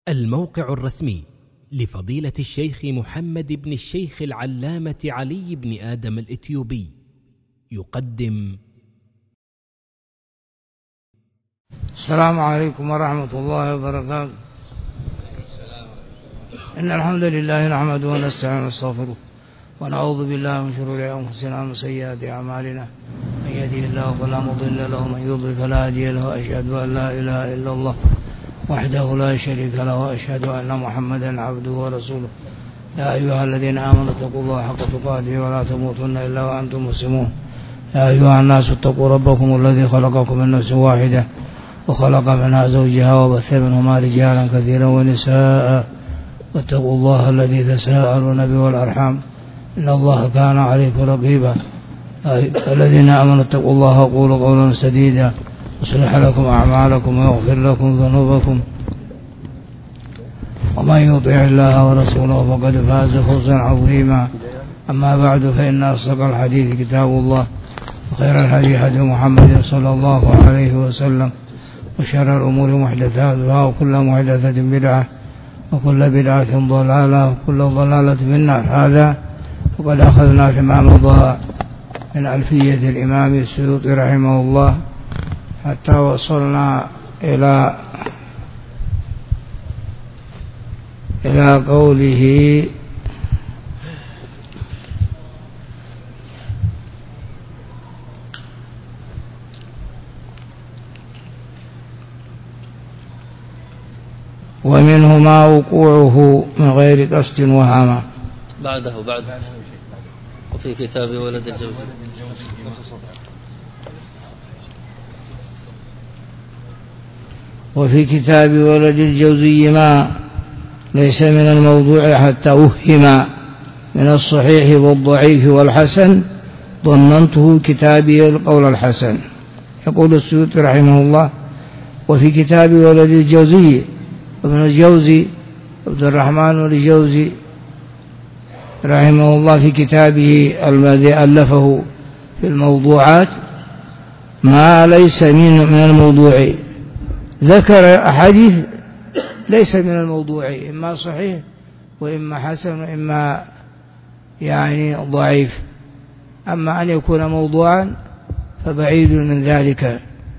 الموقع الرسمي لفضيلة الشيخ محمد بن الشيخ العلامة علي بن آدم الإثيوبي يقدم. السلام عليكم ورحمة الله وبركاته. إن الحمد لله نحمده ونستعينه ونستغفره ونعوذ بالله من شرور أنفسنا ومن سيئات أعمالنا، من يهده الله فلا مضل له ومن يضلل فلا هادي له، أشهد أن لا إله إلا الله وحده لا شريك له، وأشهد أن محمدا عبده ورسوله. يا أيها الذين آمنوا اتقوا الله حق تقاته ولا تموتن إلا وأنتم مسلمون. يا أيها الناس اتقوا ربكم الذي خلقكم من نفس واحدة وخلق منها زوجها وبث منهما رجالا كثيرا ونساء، واتقوا الله الذي تساءلون به والأرحام إن الله كان عليكم رقيبا. الذين آمنوا اتقوا الله وقولوا قولا سديدا يصلح لكم أعمالكم ويغفر لكم ذنوبكم، ومن يطع الله ورسوله فقد فاز فوزا عظيما. أما بعد، فإن أصدق الحديث كتاب الله، وخير الهدي هدي محمد صلى الله عليه وسلم، وشر الأمور محدثاتها، وكل محدثة بدعة، وكل بدعة ضلالة، وكل ضلالة في النار. هذا وقد أخذنا فيما مضى من ألفية الإمام السيوطي رحمه الله حتى وصلنا إلى قوله: ومنهما وقوعه من غير قصد وهما. بعده وفي كتاب ولد الجوزي. وفي كتاب ولد الجوزي ما ليس من الموضوع حتى وهم من الصحيح والضعيف والحسن، ضمنته كتابي القول الحسن. يقول السيوطي رحمه الله: وفي كتاب ولد الجوزي، ابن الجوزي عبد الرحمن الجوزي رحمه الله في كتابه الذي ألفه في الموضوعات ما ليس من الموضوع، ذكر أحاديث ليس من الموضوع، إما صحيح وإما حسن وإما ضعيف. أما أن يكون موضوعا فبعيد من ذلك،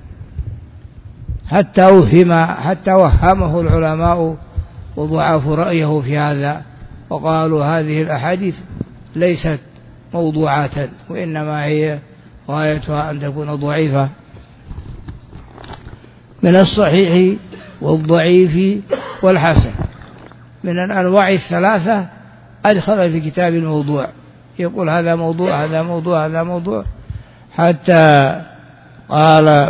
حتى وهمه العلماء وضعفوا رأيه في هذا، وقالوا هذه الأحاديث ليست موضوعات، وإنما هي غايتها أن تكون ضعيفة. من الصحيح والضعيف والحسن، من الأنواع الثلاثة أدخل في كتاب الموضوع، يقول هذا موضوع هذا موضوع هذا موضوع، حتى قال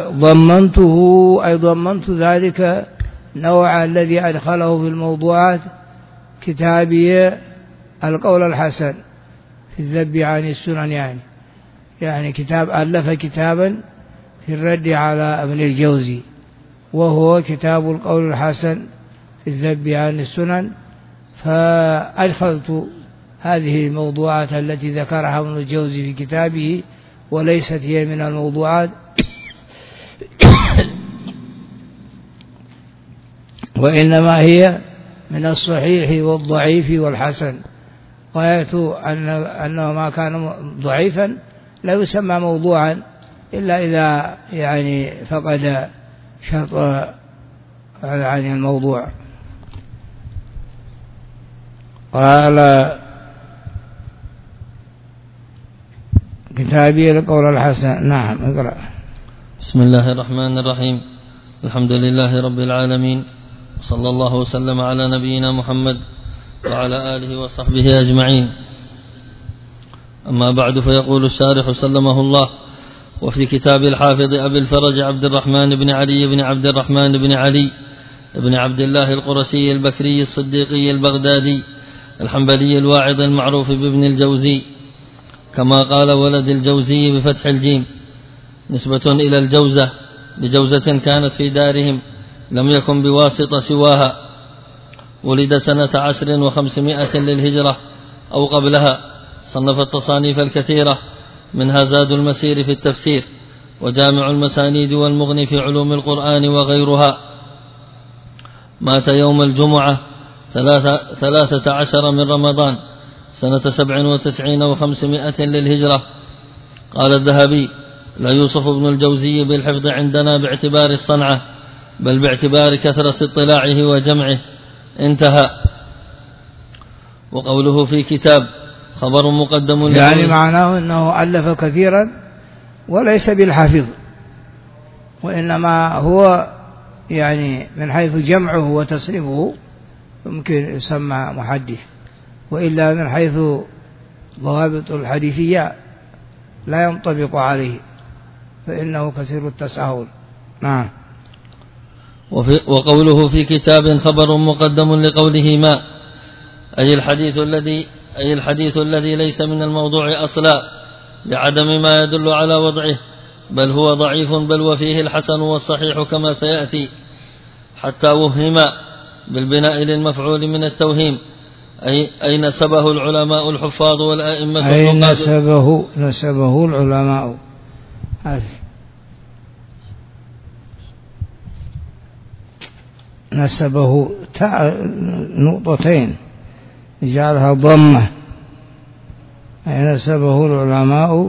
ضمنت ذلك النوع الذي أدخله في الموضوعات كتابي القول الحسن في الذب عن السنن، يعني كتاب ألف كتابا في الرد على ابن الجوزي، وهو كتاب القول الحسن في الذب عن السنن. فأدخلت هذه الموضوعات التي ذكرها ابن الجوزي في كتابه، وليست هي من الموضوعات، وإنما هي من الصحيح والضعيف والحسن. غايته أنه ما كان ضعيفا لا يسمى موضوعا إلا إذا فقد شرط عن الموضوع. قال: كتابي القول الحسن. نعم، اقرأ. بسم الله الرحمن الرحيم. الحمد لله رب العالمين، صلى الله وسلم على نبينا محمد وعلى آله وصحبه أجمعين. أما بعد، فيقول الشارح سلمه الله: وفي كتاب الحافظ أبي الفرج عبد الرحمن بن علي بن عبد الرحمن بن علي بن عبد الله القرشي البكري الصديقي البغدادي الحنبلي الواعظ المعروف بابن الجوزي، كما قال ولد الجوزي بفتح الجيم، نسبة إلى الجوزة لجوزة كانت في دارهم لم يكن بواسطة سواها. ولد سنة 10 و500 للهجرة أو قبلها. صنف التصانيف الكثيرة، منها زاد المسير في التفسير، وجامع المسانيد، والمغني في علوم القرآن، وغيرها. مات يوم الجمعة 13 من رمضان سنة 97 و500 للهجرة. قال الذهبي: لا يوصف ابن الجوزي بالحفظ عندنا باعتبار الصنعة، بل باعتبار كثرة اطلاعه وجمعه. انتهى. وقوله في كتاب خبر مقدم يعني معناه أنه ألف كثيرا وليس بالحافظ، وإنما هو يعني من حيث جمعه وتصنيفه يمكن يسمى محدث، وإلا من حيث ضوابط الحديثية لا ينطبق عليه، فإنه كثير التساهل. نعم. وقوله في كتاب خبر مقدم لقوله ما، أي الحديث الذي ليس من الموضوع أصلا لعدم ما يدل على وضعه، بل هو ضعيف، بل وفيه الحسن والصحيح كما سيأتي. حتى وهم بالبناء للمفعول من التوهيم، أي نسبه العلماء الحفاظ والأئمة. أي نسبه العلماء. نسبه نقطتين جعلها ضمة، أي نسبه العلماء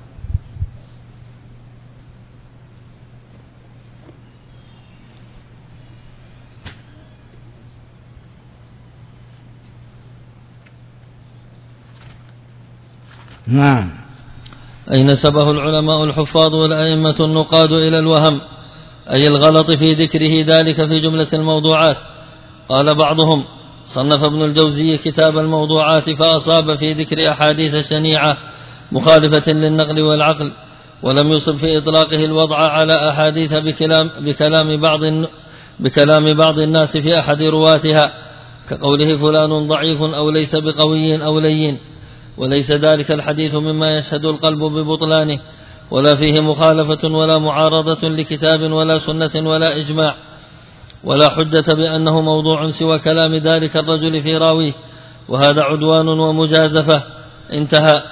نعم. أي نسبه العلماء الحفاظ والأئمة النقاد إلى الوهم، أي الغلط في ذكره ذلك في جملة الموضوعات. قال بعضهم: صنف ابن الجوزي كتاب الموضوعات فأصاب في ذكر أحاديث شنيعة مخالفة للنقل والعقل، ولم يصب في إطلاقه الوضع على أحاديث بكلام بعض الناس في أحد رواتها، كقوله فلان ضعيف أو ليس بقوي أو لين، وليس ذلك الحديث مما يشهد القلب ببطلانه، ولا فيه مخالفة ولا معارضة لكتاب ولا سنة ولا إجماع، ولا حجة بأنه موضوع سوى كلام ذلك الرجل في راويه، وهذا عدوان ومجازفة. انتهى.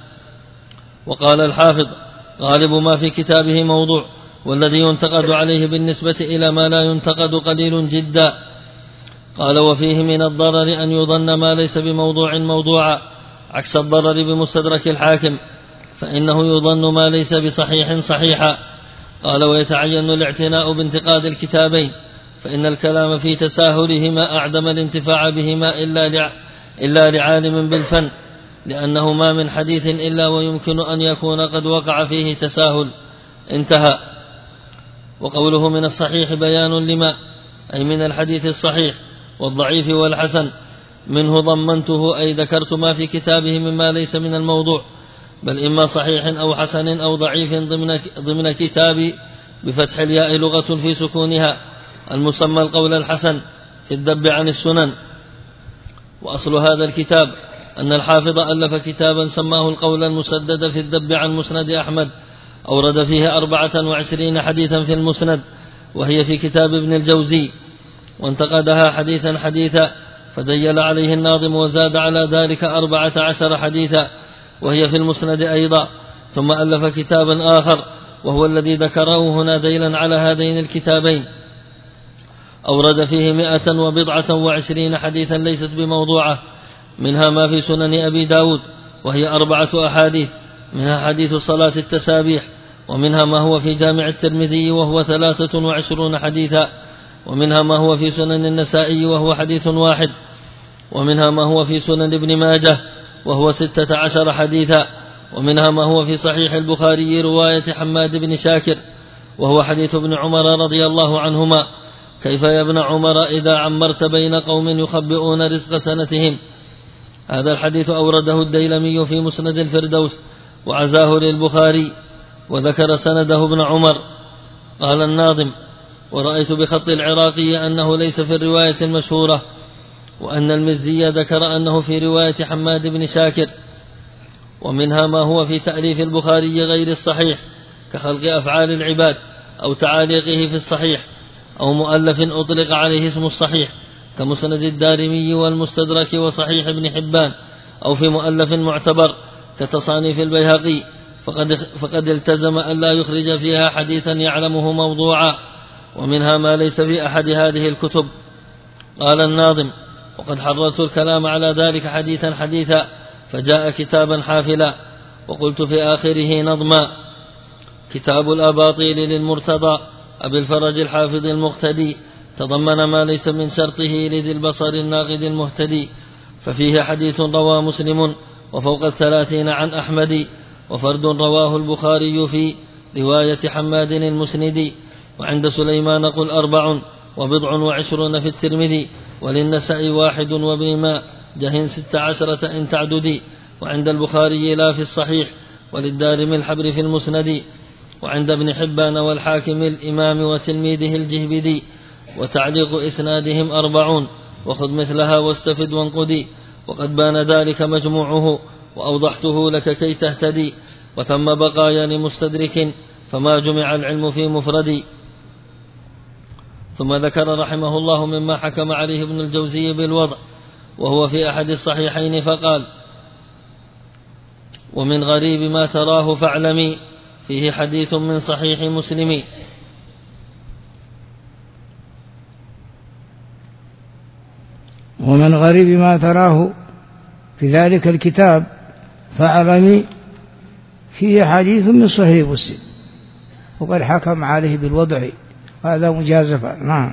وقال الحافظ: غالب ما في كتابه موضوع، والذي ينتقد عليه بالنسبة إلى ما لا ينتقد قليل جدا. قال: وفيه من الضرر أن يظن ما ليس بموضوع موضوعا، عكس الضرر بمستدرك الحاكم، فإنه يظن ما ليس بصحيح صحيحا. قال: ويتعين الاعتناء بانتقاد الكتابين، فإن الكلام في تساهلهما أعدم الانتفاع بهما إلا لعالم بالفن، لأنه ما من حديث إلا ويمكن أن يكون قد وقع فيه تساهل. انتهى. وقوله من الصحيح بيان لما، أي من الحديث الصحيح والضعيف والحسن، منه ضمنته، أي ذكرت ما في كتابه مما ليس من الموضوع، بل إما صحيح أو حسن أو ضعيف ضمن كتاب بفتح الياء لغة في سكونها، المسمى القول الحسن في الذب عن السنن. وأصل هذا الكتاب أن الحافظ ألف كتابا سماه القول المسدد في الذب عن مسند أحمد، أورد فيه 24 حديثا في المسند، وهي في كتاب ابن الجوزي، وانتقدها حديثا حديثا، فديل عليه الناظم وزاد على ذلك 14 حديثا، وهي في المسند أيضا. ثم ألف كتابا آخر وهو الذي ذكره هنا ديلا على هذين الكتابين، أورد فيه 120 حديثا ليست بموضوعة، منها ما في سنن أبي داود وهي 4 أحاديث، منها حديث صلاة التسابيح، ومنها ما هو في جامع الترمذي وهو 23 حديثا، ومنها ما هو في سنن النسائي وهو حديث واحد، ومنها ما هو في سنن ابن ماجه وهو 16 حديثا، ومنها ما هو في صحيح البخاري رواية حماد بن شاكر وهو حديث ابن عمر رضي الله عنهما: كيف يا ابن عمر إذا عمرت بين قوم يخبئون رزق سنتهم. هذا الحديث أورده الديلمي في مسند الفردوس وعزاه للبخاري، وذكر سنده ابن عمر. قال الناظم: ورأيت بخط العراقي أنه ليس في الرواية المشهورة، وأن المزي ذكر أنه في رواية حماد بن شاكر. ومنها ما هو في تأليف البخاري غير الصحيح، كخلق أفعال العباد أو تعاليقه في الصحيح، أو مؤلف أطلق عليه اسم الصحيح كمسند الدارمي والمستدرك وصحيح ابن حبان، أو في مؤلف معتبر كتصانيف البيهقي، فقد التزم أن لا يخرج فيها حديثا يعلمه موضوعا. ومنها ما ليس في أحد هذه الكتب، قال الناظم: وقد حررت الكلام على ذلك حديثا حديثا، فجاء كتابا حافلا، وقلت في آخره نظما: كتاب الأباطيل للمرتضى أبي الفرج الحافظ المقتدي، تضمن ما ليس من شرطه لذي البصر الناقد المهتدي، ففيه حديث رواه مسلم وفوق 30 عن أحمد، وفرد رواه البخاري في رواية حماد المسندي، وعند سليمان قل 24 في الترمذي، وللنساء 1 وابن ماجه 16 إن تعددي، وعند البخاري لا في الصحيح، وللدارمي الحبر في المسند، وعند ابن حبان والحاكم الإمام وتلميذه الجهبدي، وتعليق إسنادهم 40، وخذ مثلها واستفد وانقدي، وقد بان ذلك مجموعه وأوضحته لك كي تهتدي، وثم بقايا لمستدرك فما جمع العلم في مفردي. ثم ذكر رحمه الله مما حكم عليه ابن الجوزي بالوضع وهو في أحد الصحيحين فقال: ومن غريب ما تراه فاعلمي، فيه حديث من صحيح مسلم. ومن غريب ما تراه في ذلك الكتاب فاعلمي، فيه حديث من صحيح مسلم، وقد حكم عليه بالوضع، هذا مجازفة. نعم.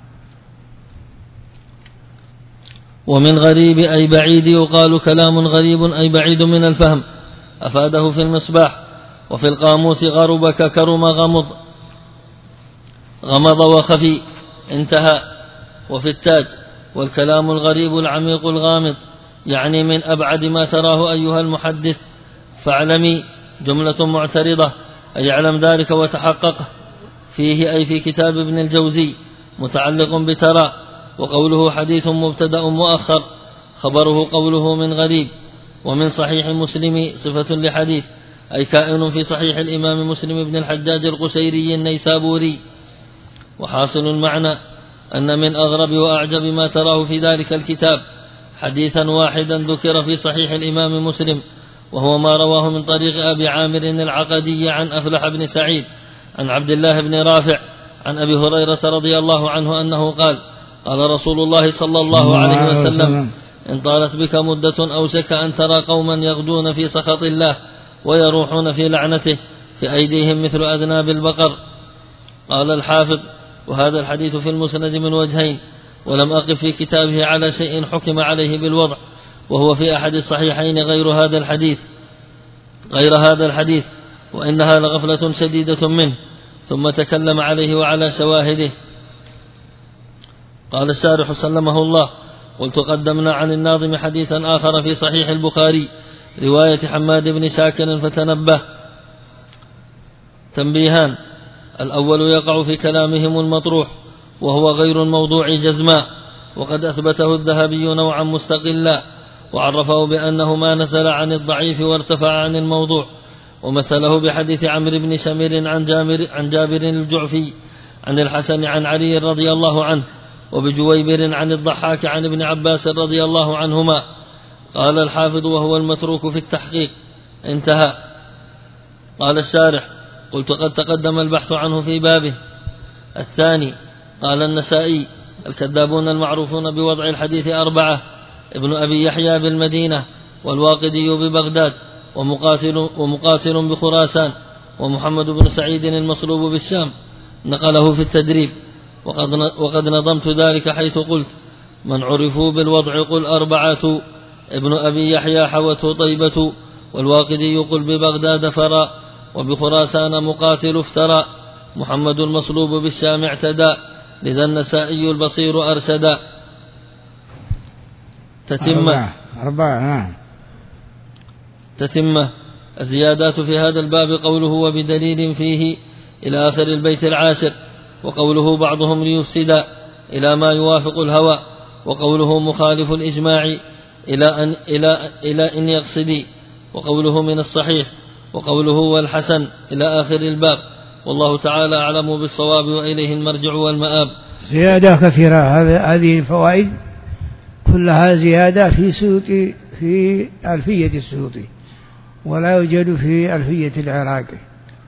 ومن غريب أي بعيد، يقال كلام غريب أي بعيد من الفهم، أفاده في المصباح. وفي القاموس غربك كرم غمض وخفي انتهى. وفي التاج: والكلام الغريب العميق الغامض، يعني من أبعد ما تراه أيها المحدث، فاعلمي جملة معترضة، أي اعلم ذلك وتحققه. فيه أي في كتاب ابن الجوزي متعلق بترى، وقوله حديث مبتدأ مؤخر، خبره قوله من غريب. ومن صحيح مسلم صفة لحديث، أي كائن في صحيح الإمام مسلم بن الحجاج القشيري النيسابوري. وحاصل المعنى أن من أغرب وأعجب ما تراه في ذلك الكتاب حديثا واحدا ذكر في صحيح الإمام مسلم، وهو ما رواه من طريق أبي عامر العقدي عن أفلح بن سعيد عن عبد الله بن رافع عن أبي هريرة رضي الله عنه أنه قال: قال رسول الله صلى الله عليه وسلم: إن طالت بك مدة أوشك أن ترى قوما يغدون في سخط الله ويروحون في لعنته، في أيديهم مثل أذناب البقر. قال الحافظ: وهذا الحديث في المسند من وجهين، ولم أقف في كتابه على شيء حكم عليه بالوضع، وهو في أحد الصحيحين غير هذا الحديث، وإنها لغفلة شديدة منه، ثم تكلم عليه وعلى شواهده. قال الشارح سلمه الله: قلت قدمنا عن الناظم حديثا آخر في صحيح البخاري رواية حماد بن شاكر، فتنبه. تنبيهان: الأول يقع في كلامهم المطروح، وهو غير الموضوع جزما، وقد أثبته الذهبي نوعا مستقلا، وعرفه بأنه ما نزل عن الضعيف وارتفع عن الموضوع، ومثله بحديث عمرو بن شمير عن جابر الجعفي عن الحسن عن علي رضي الله عنه، وبجويبر عن الضحاك عن ابن عباس رضي الله عنهما. قال الحافظ: وهو المتروك في التحقيق. انتهى. قال الشارح: قلت قد تقدم البحث عنه في بابه. الثاني: قال النسائي: الكذابون المعروفون بوضع الحديث 4، ابن أبي يحيى بالمدينة، والواقدي ببغداد، ومقاتل بخراسان، ومحمد بن سعيد المصلوب بالشام، نقله في التدريب. وقد نظمت ذلك حيث قلت: من عرفوا بالوضع قل 4، ابن أبي يحيى حوته طيبة، والواقدي قل ببغداد فرى، وبخراسان مقاتل افترى، محمد المصلوب بالشام اعتدى، لذا النسائي البصير أرشدا. تتمة. الزيادات في هذا الباب قوله: وبدليل فيه إلى آخر البيت 10، وقوله: بعضهم ليفسد إلى ما يوافق الهوى، وقوله: مخالف الإجماع إلى أن يقصدي، وقوله: من الصحيح، وقوله: والحسن إلى آخر الباب. والله تعالى أعلم بالصواب، وإليه المرجع والمآب. زيادة كثيرة. هذه الفوائد كلها زيادة في ألفية السيوطي، ولا يوجد في ألفية العراقي،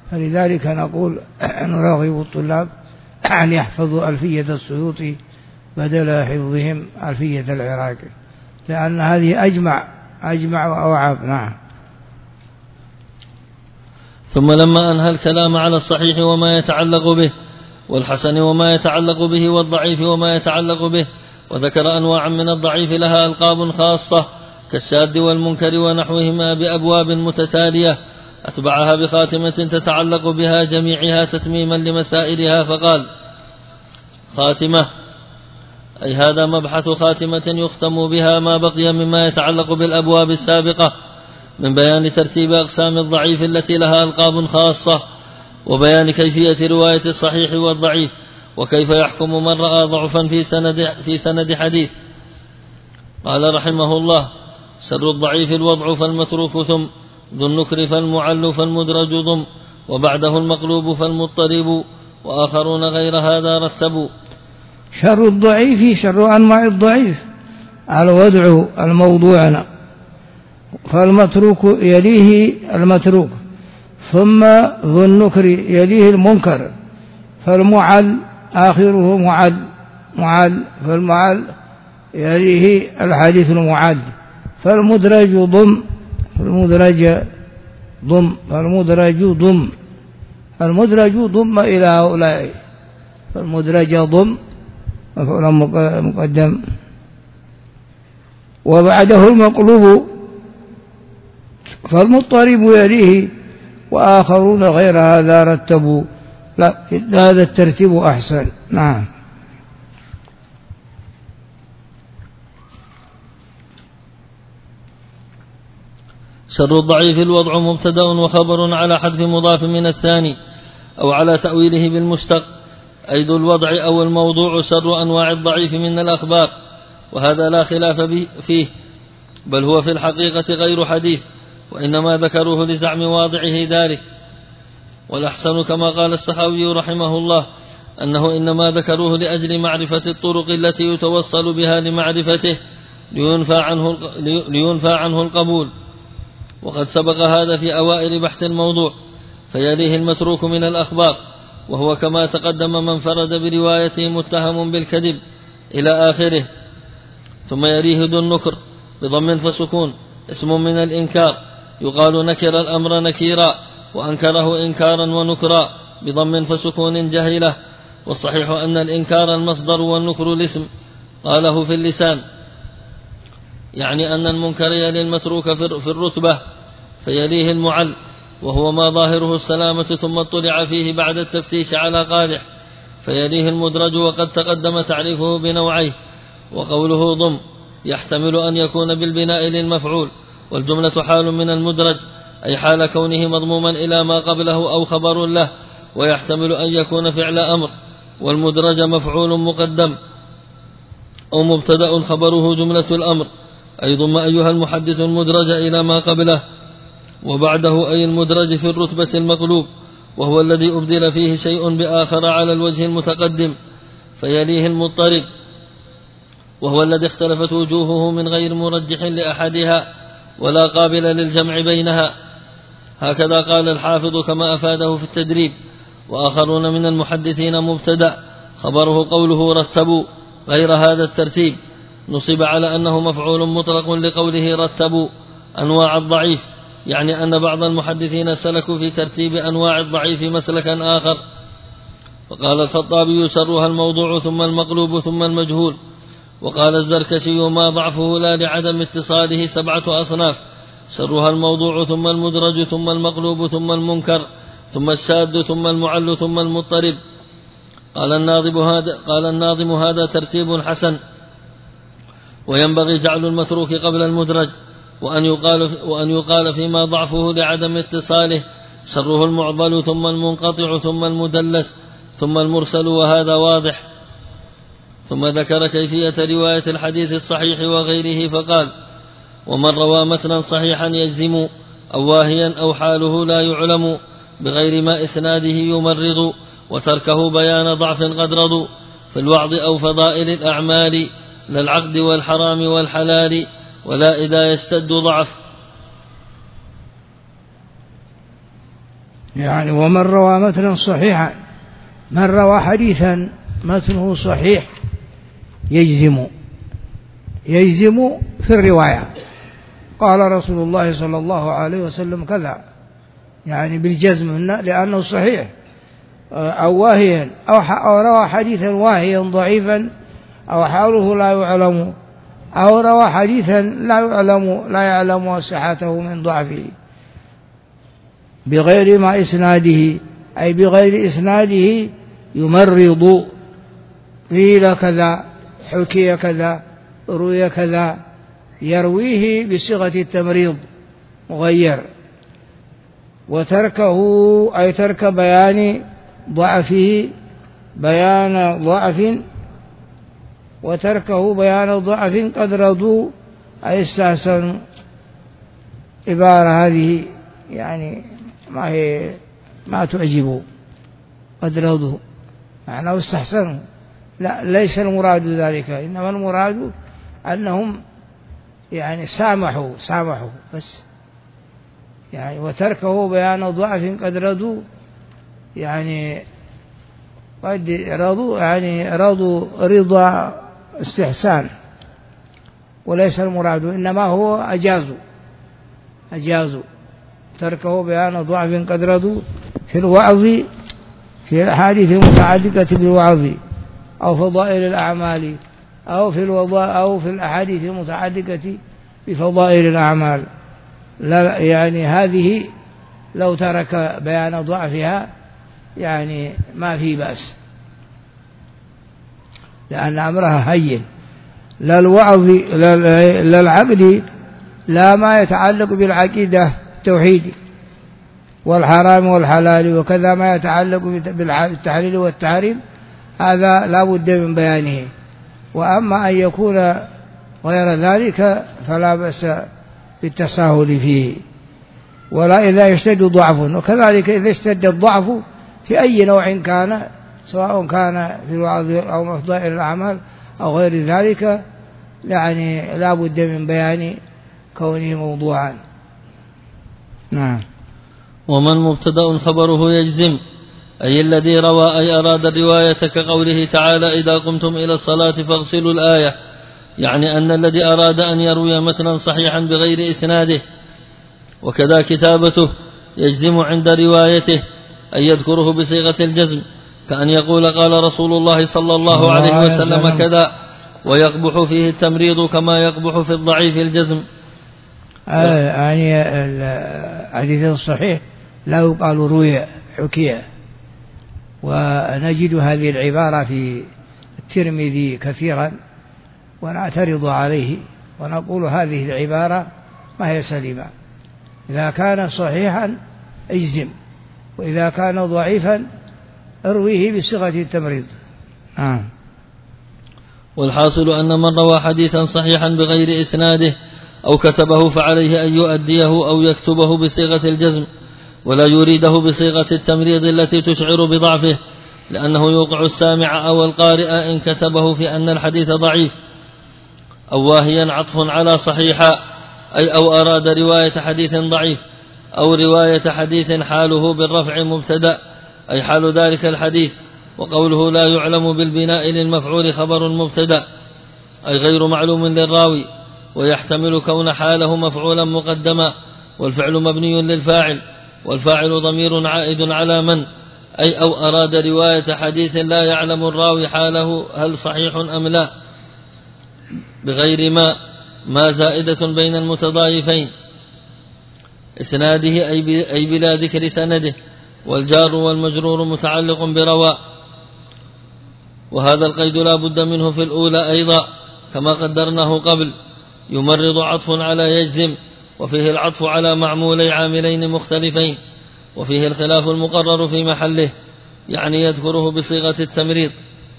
فلذلك نقول نرغب الطلاب أن يحفظوا ألفية السيوطي بدل حفظهم ألفية العراقي، لأن هذه أجمع وأوعب. نعم. ثم لما أنهى الكلام على الصحيح وما يتعلق به والحسن وما يتعلق به والضعيف وما يتعلق به، وذكر أنواعا من الضعيف لها ألقاب خاصة كالساد والمنكر ونحوهما بأبواب متتالية، أتبعها بخاتمة تتعلق بها جميعها تتميما لمسائلها، فقال: خاتمة، أي هذا مبحث خاتمة يختم بها ما بقي مما يتعلق بالأبواب السابقة من بيان ترتيب أقسام الضعيف التي لها ألقاب خاصة، وبيان كيفية رواية الصحيح والضعيف، وكيف يحكم من رأى ضعفا في سند حديث. قال رحمه الله: سر الضعيف الوضع فالمتروك ثم، ذو النكر فالمعل فالمدرج ضم، وبعده المقلوب فالمضطرب، وآخرون غير هذا رتبوا. شر الضعيف شر أنواع الضعيف الوضع الموضوع، فالمتروك يليه المتروك، ثم ذو النكر يليه المنكر، فالمعل آخره معل، فالمعل يليه الحديث المعد، فالمدرج ضم إلى هؤلاء، فالمدرج ضم مفعول مقدم، وبعده المقلوب، فالمضطرب يليه، وآخرون غير هذا رتبوا. لا، هذا الترتيب أحسن. نعم. شر الضعيف الوضع مبتدأ وخبر على حذف مضاف من الثاني أو على تأويله بالمشتق، أي ذو الوضع أو الموضوع شر أنواع الضعيف من الأخبار، وهذا لا خلاف فيه، بل هو في الحقيقة غير حديث، وإنما ذكروه لزعم واضعه ذلك. والأحسن كما قال السخاوي رحمه الله أنه إنما ذكروه لأجل معرفة الطرق التي يتوصل بها لمعرفته لينفى عنه القبول، وقد سبق هذا في أوائل بحث الموضوع. فيليه المتروك من الأخبار، وهو كما تقدم من فرد بروايته متهم بالكذب إلى آخره. ثم يليه ذو النكر بضم فسكون اسم من الإنكار، يقال نكر الأمر نكيرا، وأنكره إنكارا ونكرا بضم فسكون جهلة. والصحيح أن الإنكار المصدر والنكر الاسم، قاله في اللسان، يعني أن المنكر يلي المتروك في الرتبة، فيليه المعل وهو ما ظاهره السلامة ثم اطلع فيه بعد التفتيش على قادح، فيليه المدرج، وقد تقدم تعريفه بنوعيه. وقوله ضم يحتمل أن يكون بالبناء للمفعول، والجملة حال من المدرج، أي حال كونه مضموما إلى ما قبله أو خبر له، ويحتمل أن يكون فعل أمر، والمدرج مفعول مقدم أو مبتدأ خبره جملة الأمر، أي ضم أيها المحدث المدرج إلى ما قبله وبعده، أي المدرج في الرتبة المقلوب، وهو الذي أبدل فيه شيء بآخر على الوجه المتقدم. فيليه المضطرب، وهو الذي اختلفت وجوهه من غير مرجح لأحدها ولا قابل للجمع بينها، هكذا قال الحافظ كما أفاده في التدريب. وآخرون من المحدثين مبتدأ خبره قوله رتبوا غير هذا الترتيب، نصب على أنه مفعول مطلق لقوله رتبوا أنواع الضعيف، يعني أن بعض المحدثين سلكوا في ترتيب أنواع الضعيف مسلكا آخر. وقال الخطابي شرها الموضوع ثم المقلوب ثم المجهول. وقال الزركشي ما ضعفه لا لعدم اتصاله 7 أصناف، شرها الموضوع ثم المدرج ثم المقلوب ثم المنكر ثم الشاذ ثم المعل ثم المضطرب. قال الناظم هذا ترتيب حسن، وينبغي جعل المتروك قبل المدرج، وأن يقال فيما ضعفه لعدم اتصاله شره المعضل ثم المنقطع ثم المدلس ثم المرسل، وهذا واضح. ثم ذكر كيفية رواية الحديث الصحيح وغيره، فقال: ومن روى متنا صحيحا يجزم أو واهيا أو حاله لا يعلم بغير ما إسناده يمرض، وتركه بيان ضعف قد رضوا في الوعظ أو فضائل الأعمال، لا العقد والحرام والحلال ولا إذا يشتد ضعف. يعني ومن روى متنا صحيحا، من روى حديثا متنه صحيح يجزم في الرواية، قال رسول الله صلى الله عليه وسلم كذا، يعني بالجزم، لأنه صحيح، أو واهيا أو روى حديثا واهيا ضعيفا، أو حاله لا يعلم، أو روى حديثا لا يعلم صحته من ضعفه، بغير ما إسناده، أي بغير إسناده، يمرض، قيل كذا، حكي كذا، روي كذا، يرويه بصيغة التمريض مغير. وتركه أي ترك بيان ضعفه، بيان ضعف، وتركه بيان ضعف قد رضوا، أي استحسنوا. عبارة هذه يعني ما تعجبوا، قد رضوا معناه استحسنوا، لا، ليس المراد ذلك، إنما المراد أنهم يعني سامحوا بس، يعني وتركه بيان ضعف قد رضوا، يعني قد رضوا، يعني رضوا رضا استحسان، وليس المراد، إنما هو أجازوا تركه بيان ضعف قد رضوا في الوعظ، في الأحاديث المتعلقة بالوعظ، أو فضائل الأعمال، أو في الأحاديث المتعلقة بفضائل الأعمال. لا، يعني هذه لو ترك بيان ضعفها يعني ما في بأس، لأن أمرها هين، لا الوعظ لا العقد، لا ما يتعلق بالعقيدة التوحيد والحرام والحلال، وكذا ما يتعلق بالتحليل والتحريم، هذا لا بد من بيانه. وأما أن يكون غير ذلك فلا بأس بالتساهل فيه، ولا إذا يشتد ضعف، وكذلك إذا اشتد الضعف في أي نوع كان، سواء كان في الوعظ أو فضائل الأعمال أو غير ذلك، يعني لا بد من بيان كونه موضوعا. نعم. ومن مبتدأ خبره يجزم، أي الذي روى أي أراد الرواية، كقوله تعالى: إذا قمتم إلى الصلاة فاغسلوا الآية، يعني أن الذي أراد أن يروي متنا صحيحا بغير إسناده. وكذا كتابته يجزم عند روايته، أي يذكره بصيغة الجزم، كأن يقول: قال رسول الله صلى الله عليه وسلم كذا، ويقبح فيه التمريض كما يقبح في الضعيف الجزم. يعني الحديث الصحيح لا يقال روي، حكي، ونجد هذه العبارة في الترمذي كثيرا ونعترض عليه ونقول هذه العبارة ما هي سليمة. إذا كان صحيحا اجزم، وإذا كان ضعيفا ارويه بصيغة التمريض. والحاصل أن من روى حديثا صحيحا بغير إسناده أو كتبه فعليه أن يؤديه أو يكتبه بصيغة الجزم، ولا يريده بصيغة التمريض التي تشعر بضعفه، لأنه يوقع السامع أو القارئ إن كتبه في أن الحديث ضعيف أو واهيا عطف على صحيحا، أي أو أراد رواية حديث ضعيف أو رواية حديث حاله بالرفع مبتدأ، أي حال ذلك الحديث. وقوله لا يعلم بالبناء للمفعول خبر مبتدأ، أي غير معلوم للراوي، ويحتمل كون حاله مفعولا مقدما، والفعل مبني للفاعل، والفاعل ضمير عائد على من، أي أو أراد رواية حديث لا يعلم الراوي حاله هل صحيح أم لا، بغير ما زائدة بين المتضايفين، إسناده أي بلا ذكر سنده، والجار والمجرور متعلق برواء. وهذا القيد لا بد منه في الأولى أيضا، كما قدرناه قبل. يمرض عطف على يجزم، وفيه العطف على معمولي عاملين مختلفين، وفيه الخلاف المقرر في محله، يعني يذكره بصيغة التمريض.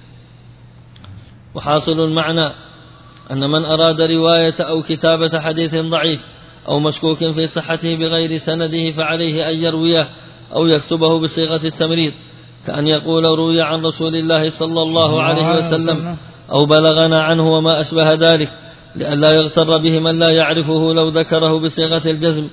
وحاصل المعنى أن من أراد رواية أو كتابة حديث ضعيف أو مشكوك في صحته بغير سنده فعليه أن يرويه أو يكتبه بصيغة التمريض، كأن يقول: روي عن رسول الله صلى الله عليه وسلم، أو بلغنا عنه، وما أشبه ذلك، لئلا يغتر به من لا يعرفه لو ذكره بصيغة الجزم.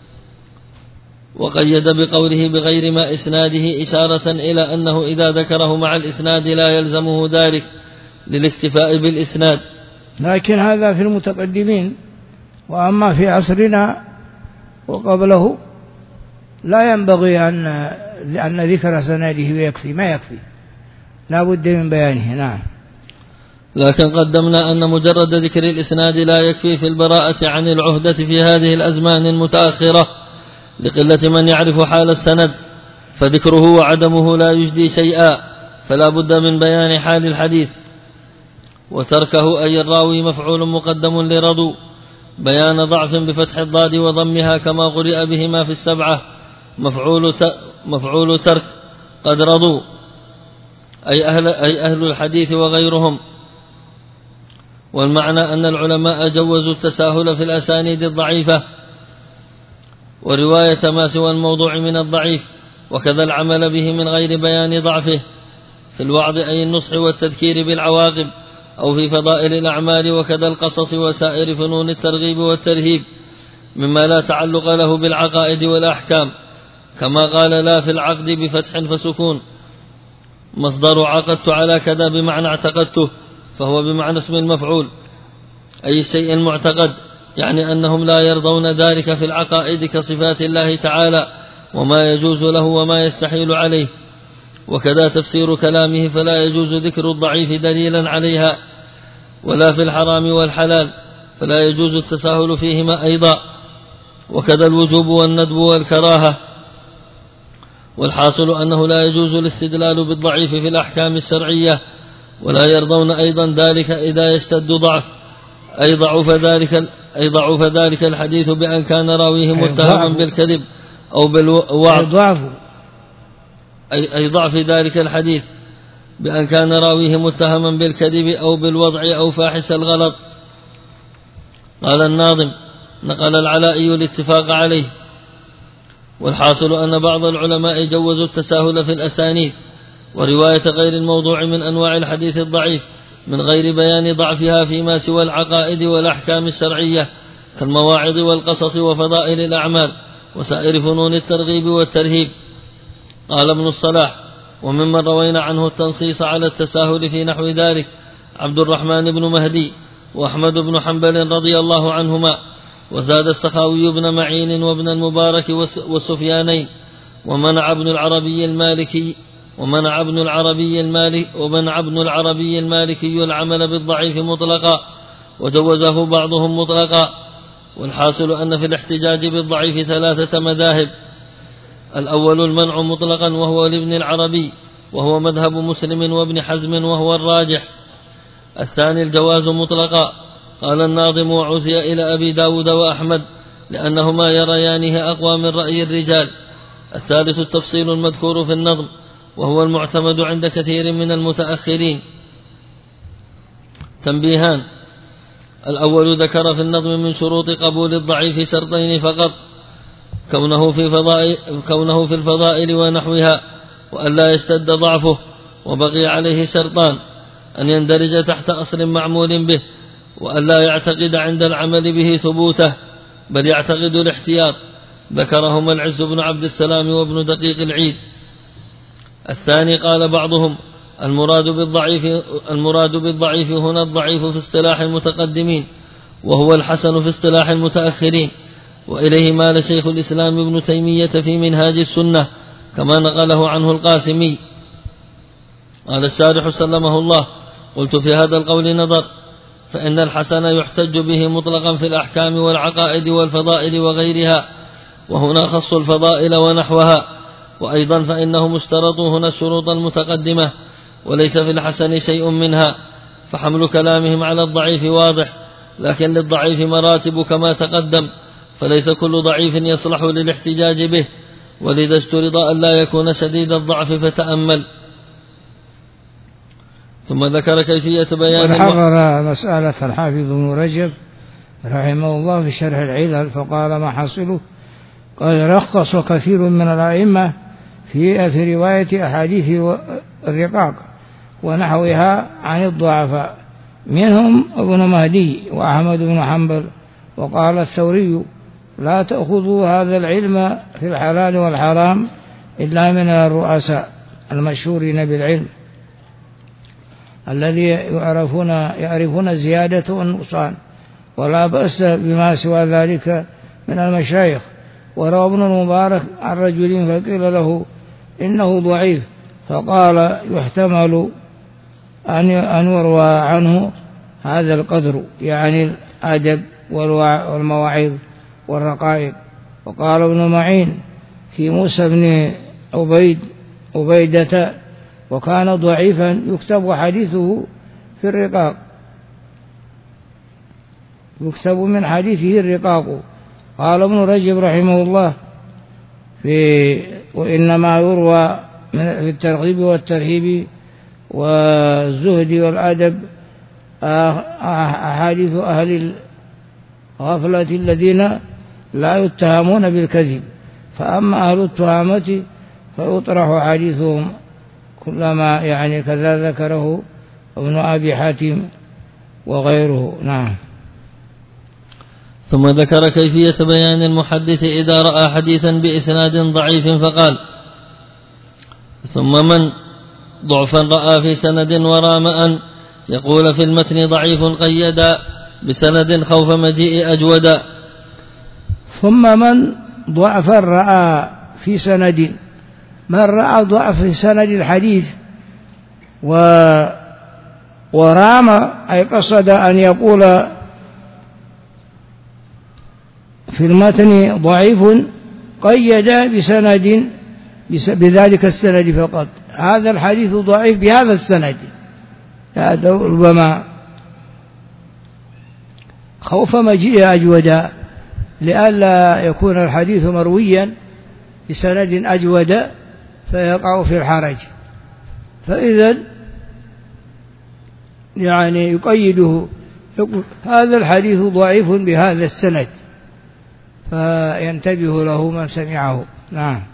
وقيد بقوله بغير ما إسناده إشارة إلى أنه إذا ذكره مع الإسناد لا يلزمه ذلك، للاكتفاء بالإسناد. لكن هذا في المتقدمين، وأما في عصرنا وقبله لا ينبغي أن ذكر سناده يكفي، ما يكفي، لا بد من بيانه. نعم. لكن قدمنا أن مجرد ذكر الإسناد لا يكفي في البراءة عن العهدة في هذه الأزمان المتأخرة لقلة من يعرف حال السند، فذكره وعدمه لا يجدي شيئا، فلا بد من بيان حال الحديث. وتركه أي الراوي مفعول مقدم لرضو، بيان ضعف بفتح الضاد وضمها كما قرئ بهما في السبعة، مفعول ترك قد رضوا أي أهل الحديث وغيرهم. والمعنى أن العلماء جوزوا التساهل في الأسانيد الضعيفة ورواية ما سوى الموضوع من الضعيف، وكذا العمل به من غير بيان ضعفه في الوعظ أي النصح والتذكير بالعواقب، أو في فضائل الأعمال، وكذا القصص وسائر فنون الترغيب والترهيب مما لا تعلق له بالعقائد والأحكام، كما قال لا في العقد بفتح فسكون. مصدر عقدت على كذا بمعنى اعتقدته، فهو بمعنى اسم المفعول أي الشيء المعتقد، يعني أنهم لا يرضون ذلك في العقائد كصفات الله تعالى وما يجوز له وما يستحيل عليه. وكذا تفسير كلامه فلا يجوز ذكر الضعيف دليلا عليها، ولا في الحرام والحلال فلا يجوز التساهل فيهما أيضا، وكذا الوجوب والندب والكراهة. والحاصل أنه لا يجوز الاستدلال بالضعيف في الأحكام الشرعية، ولا يرضون أيضا ذلك إذا يشتد ضعف، أي ضعف ذلك الحديث بأن كان راويه متهما بالكذب أو بالوعظ، أي ضعف ذلك الحديث بأن كان راويه متهما بالكذب أو بالوضع أو فاحش الغلط. قال الناظم نقل العلائي الاتفاق عليه. والحاصل أن بعض العلماء جوزوا التساهل في الأسانيد ورواية غير الموضوع من أنواع الحديث الضعيف من غير بيان ضعفها فيما سوى العقائد والأحكام الشرعية كالمواعظ والقصص وفضائل الأعمال وسائر فنون الترغيب والترهيب. قال ابن الصلاح وممن روينا عنه التنصيص على التساهل في نحو ذلك عبد الرحمن بن مهدي وأحمد بن حنبل رضي الله عنهما، وزاد السخاوي بن معين وابن المبارك والسفيانين، ومنع ابن العربي المالكي العمل بالضعيف مطلقا، وجوزه بعضهم مطلقا. والحاصل أن في الاحتجاج بالضعيف 3 مذاهب: الأول المنع مطلقا وهو لابن العربي وهو مذهب مسلم وابن حزم وهو الراجح. الثاني الجواز مطلقا، قال الناظم وعزي إلى أبي داود وأحمد لأنهما يريانه أقوى من رأي الرجال. الثالث التفصيل المذكور في النظم وهو المعتمد عند كثير من المتأخرين. تنبيهان: الأول ذكر في النظم من شروط قبول الضعيف شرطين فقط: كونه في الفضائل ونحوها وألا يشتد ضعفه، وبقي عليه شرطان: أن يندرج تحت أصل معمول به، وألا يعتقد عند العمل به ثبوته بل يعتقد الاحتياط، ذكرهما العز بن عبد السلام وابن دقيق العيد. الثاني قال بعضهم المراد بالضعيف هنا الضعيف في اصطلاح المتقدمين، وهو الحسن في اصطلاح المتأخرين، وإليه مال شيخ الإسلام ابن تيمية في منهاج السنة كما نقله عنه القاسمي. قال الشارح سلمه الله: قلت في هذا القول نظر، فإن الحسن يحتج به مطلقا في الأحكام والعقائد والفضائل وغيرها، وهنا خص الفضائل ونحوها. وأيضا فإنهم اشترطوا هنا الشروط المتقدمة وليس في الحسن شيء منها، فحمل كلامهم على الضعيف واضح، لكن للضعيف مراتب كما تقدم، فليس كل ضعيف يصلح للاحتجاج به، ولذا اشترط أن لا يكون شديد الضعف. فتأمل. ثم ذكر كيفية بيان وحرر مسألة الحافظ ابن رجب رحمه الله في شرح العلل فقال: ما حصله؟ قال: رخص كثير من الأئمة في رواية أحاديث الرقاق ونحوها عن الضعفاء، منهم ابن مهدي وأحمد بن حنبل. وقال الثوري: لا تأخذوا هذا العلم في الحلال والحرام إلا من الرؤساء المشهورين بالعلم. الذي يعرفون الزيادة والنقصان، ولا بأس بما سوى ذلك من المشايخ. وروى ابن المبارك عن رجل فقيل له إنه ضعيف، فقال يحتمل أن يروى عنه هذا القدر، يعني الأدب والمواعظ والرقائق. وقال ابن معين في موسى بن عبيدة وكان ضعيفا يكتب حديثه في الرقاق، يكتب من حديثه الرقاق. قال ابن رجب رحمه الله وإنما يروى في الترغيب والترهيب والزهد والأدب أحاديث أهل الغفلة الذين لا يتهمون بالكذب، فأما أهل التهامة فيطرح حديثهم كلما يعني كذا ذكره ابن أبي حاتم وغيره. نعم. ثم ذكر كيفية بيان المحدث إذا رأى حديثا بإسناد ضعيف فقال: ثم من ضعفا رأى في سند ورام أن يقول في المتن ضعيف قيدا بسند خوف مجيء أجودا. ثم من ضعفا رأى في سند، من رأى ضعف في سند الحديث ورام أي قصد أن يقول في المتن ضعيف قيد بسند بذلك السند فقط، هذا الحديث ضعيف بهذا السند، هذا ربما خوف مجيء أجودا لئلا يكون الحديث مرويا بسند أجود فيقع في الحرج، فإذا يعني يقيده، يقول هذا الحديث ضعيف بهذا السند فينتبه له من سمعه. نعم.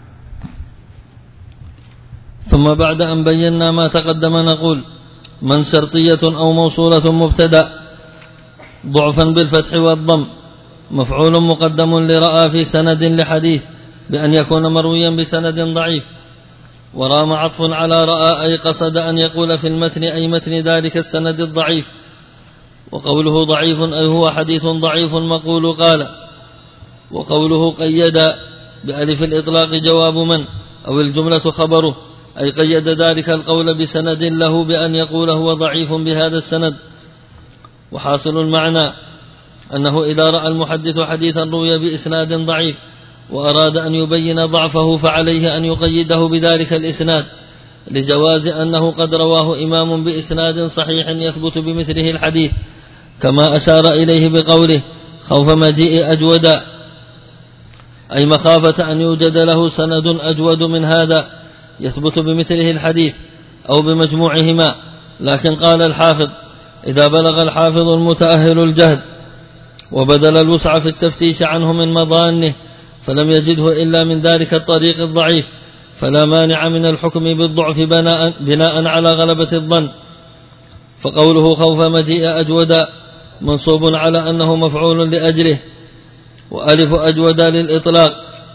ثم بعد أن بينا ما تقدم نقول: من شرطية أو موصولة مبتدأ ضعفا بالفتح والضم مفعول مقدم لرأى في سند لحديث بأن يكون مرويا بسند ضعيف، ورام عطف على رأى أي قصد أن يقول في المتن أي متن ذلك السند الضعيف. وقوله ضعيف أي هو حديث ضعيف مقول قال. وقوله قيد بألف الإطلاق جواب من أو الجملة خبره، أي قيد ذلك القول بسند له بأن يقول هو ضعيف بهذا السند. وحاصل المعنى أنه إذا رأى المحدث حديثا روي بإسناد ضعيف وأراد أن يبين ضعفه فعليه أن يقيده بذلك الإسناد، لجواز أنه قد رواه إمام بإسناد صحيح يثبت بمثله الحديث، كما أشار إليه بقوله خوف مجيء أجودا، أي مخافة أن يوجد له سند أجود من هذا يثبت بمثله الحديث أو بمجموعهما. لكن قال الحافظ: إذا بلغ الحافظ المتأهل الجهد وبذل الوسع في التفتيش عنه من مظانه فلم يجده إلا من ذلك الطريق الضعيف فلا مانع من الحكم بالضعف بناء على غلبة الظن. فقوله خوف مجيء أجودا منصوب على أنه مفعول لأجله، وألف أجودا للإطلاق.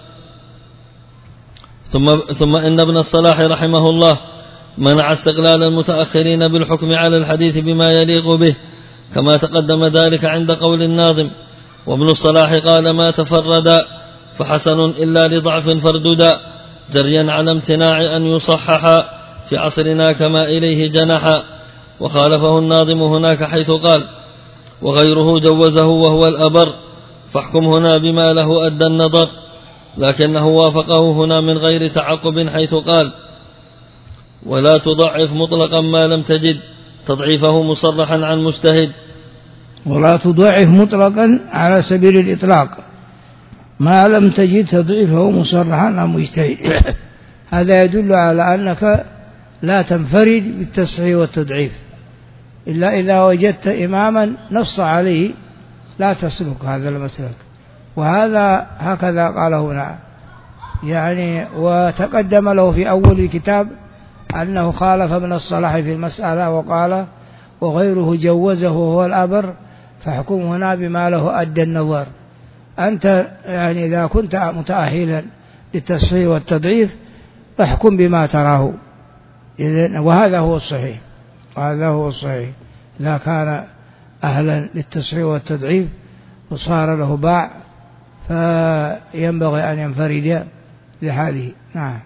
ثم إن ابن الصلاح رحمه الله منع استقلال المتأخرين بالحكم على الحديث بما يليق به، كما تقدم ذلك عند قول الناظم. وابن الصلاح قال: ما تفرد فحسن إلا لضعف فرددا، جريا على امتناع أن يصحح في عصرنا كما إليه جنحا. وخالفه الناظم هناك حيث قال: وغيره جوزه وهو الأبر، فاحكم هنا بما له أدى النظر، لكنه وافقه هنا من غير تعقب حيث قال: ولا تضعف مطلقا ما لم تجد تضعيفه مصرحا عن مجتهد. ولا تضعف مطلقا على سبيل الإطلاق ما لم تجد تضعيفه مصرحا عن مجتهد. هذا يدل على أنك لا تنفرد بالتصحيح والتضعيف إلا إذا وجدت إماما نص عليه لا تسلك هذا المسلك، وهذا هكذا قال هنا يعني. وتقدم له في أول الكتاب أنه خالف ابن الصلاح في المسألة وقال: وغيره جوزه وهو الأبر، فاحكم هنا بما له أدى النظر. أنت يعني إذا كنت متأهلا للتصحيح والتضعيف فاحكم بما تراه، وهذا هو الصحيح. هذا هو الصحيح. إذا كان أهلا للتصحيح والتضعيف وصار له باع فينبغي أن ينفرد لحاله. نعم.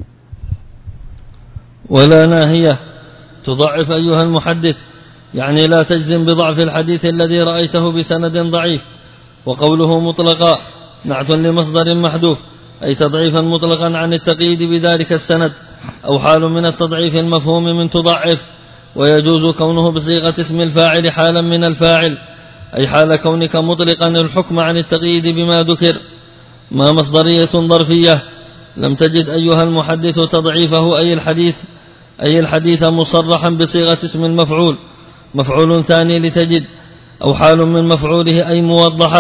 ولا ناهية تضعف أيها المحدث، يعني لا تجزم بضعف الحديث الذي رأيته بسند ضعيف. وقوله مطلقا نعت لمصدر محذوف، أي تضعيفا مطلقا عن التقييد بذلك السند، أو حال من التضعيف المفهوم من تضعف. ويجوز كونه بصيغة اسم الفاعل حالا من الفاعل، أي حال كونك مطلقا الحكم عن التقييد بما ذكر. ما مصدرية ظرفية لم تجد أيها المحدث تضعيفه أي الحديث مصرحا بصيغة اسم المفعول، مفعول ثاني لتجد، أو حال من مفعوله أي موضحا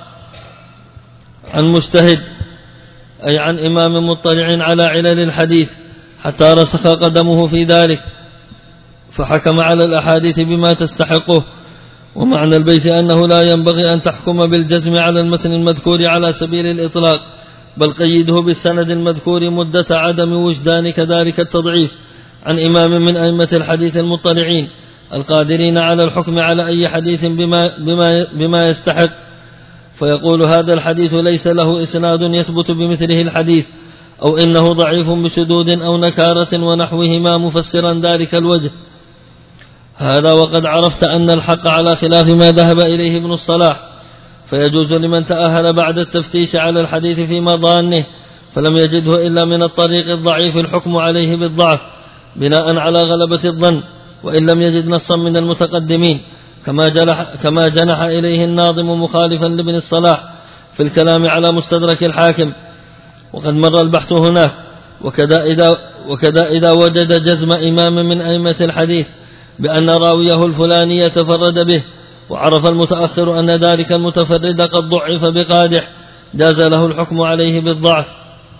عن مجتهد، أي عن إمام مطلع على علل الحديث حتى رسخ قدمه في ذلك فحكم على الأحاديث بما تستحقه. ومعنى البيت أنه لا ينبغي أن تحكم بالجزم على المتن المذكور على سبيل الإطلاق، بل قيده بالسند المذكور مدة عدم وجدان كذلك التضعيف عن إمام من أئمة الحديث المطلعين القادرين على الحكم على أي حديث بما يستحق، فيقول هذا الحديث ليس له إسناد يثبت بمثله الحديث، أو إنه ضعيف بشذوذ أو نكارة ونحوهما، مفسرا ذلك الوجه. هذا وقد عرفت أن الحق على خلاف ما ذهب إليه ابن الصلاح، فيجوز لمن تأهل بعد التفتيش على الحديث في مظانه فلم يجده إلا من الطريق الضعيف الحكم عليه بالضعف بناء على غلبة الظن، وإن لم يجد نصا من المتقدمين، كما جنح إليه الناظم مخالفا لابن الصلاح في الكلام على مستدرك الحاكم. وقد مر البحث هناك. وكذا إذا وجد جزم إمام من أئمة الحديث بأن راويه الفلاني يتفرد به، وعرف المتأخر أن ذلك المتفرد قد ضعف بقادح، جاز له الحكم عليه بالضعف.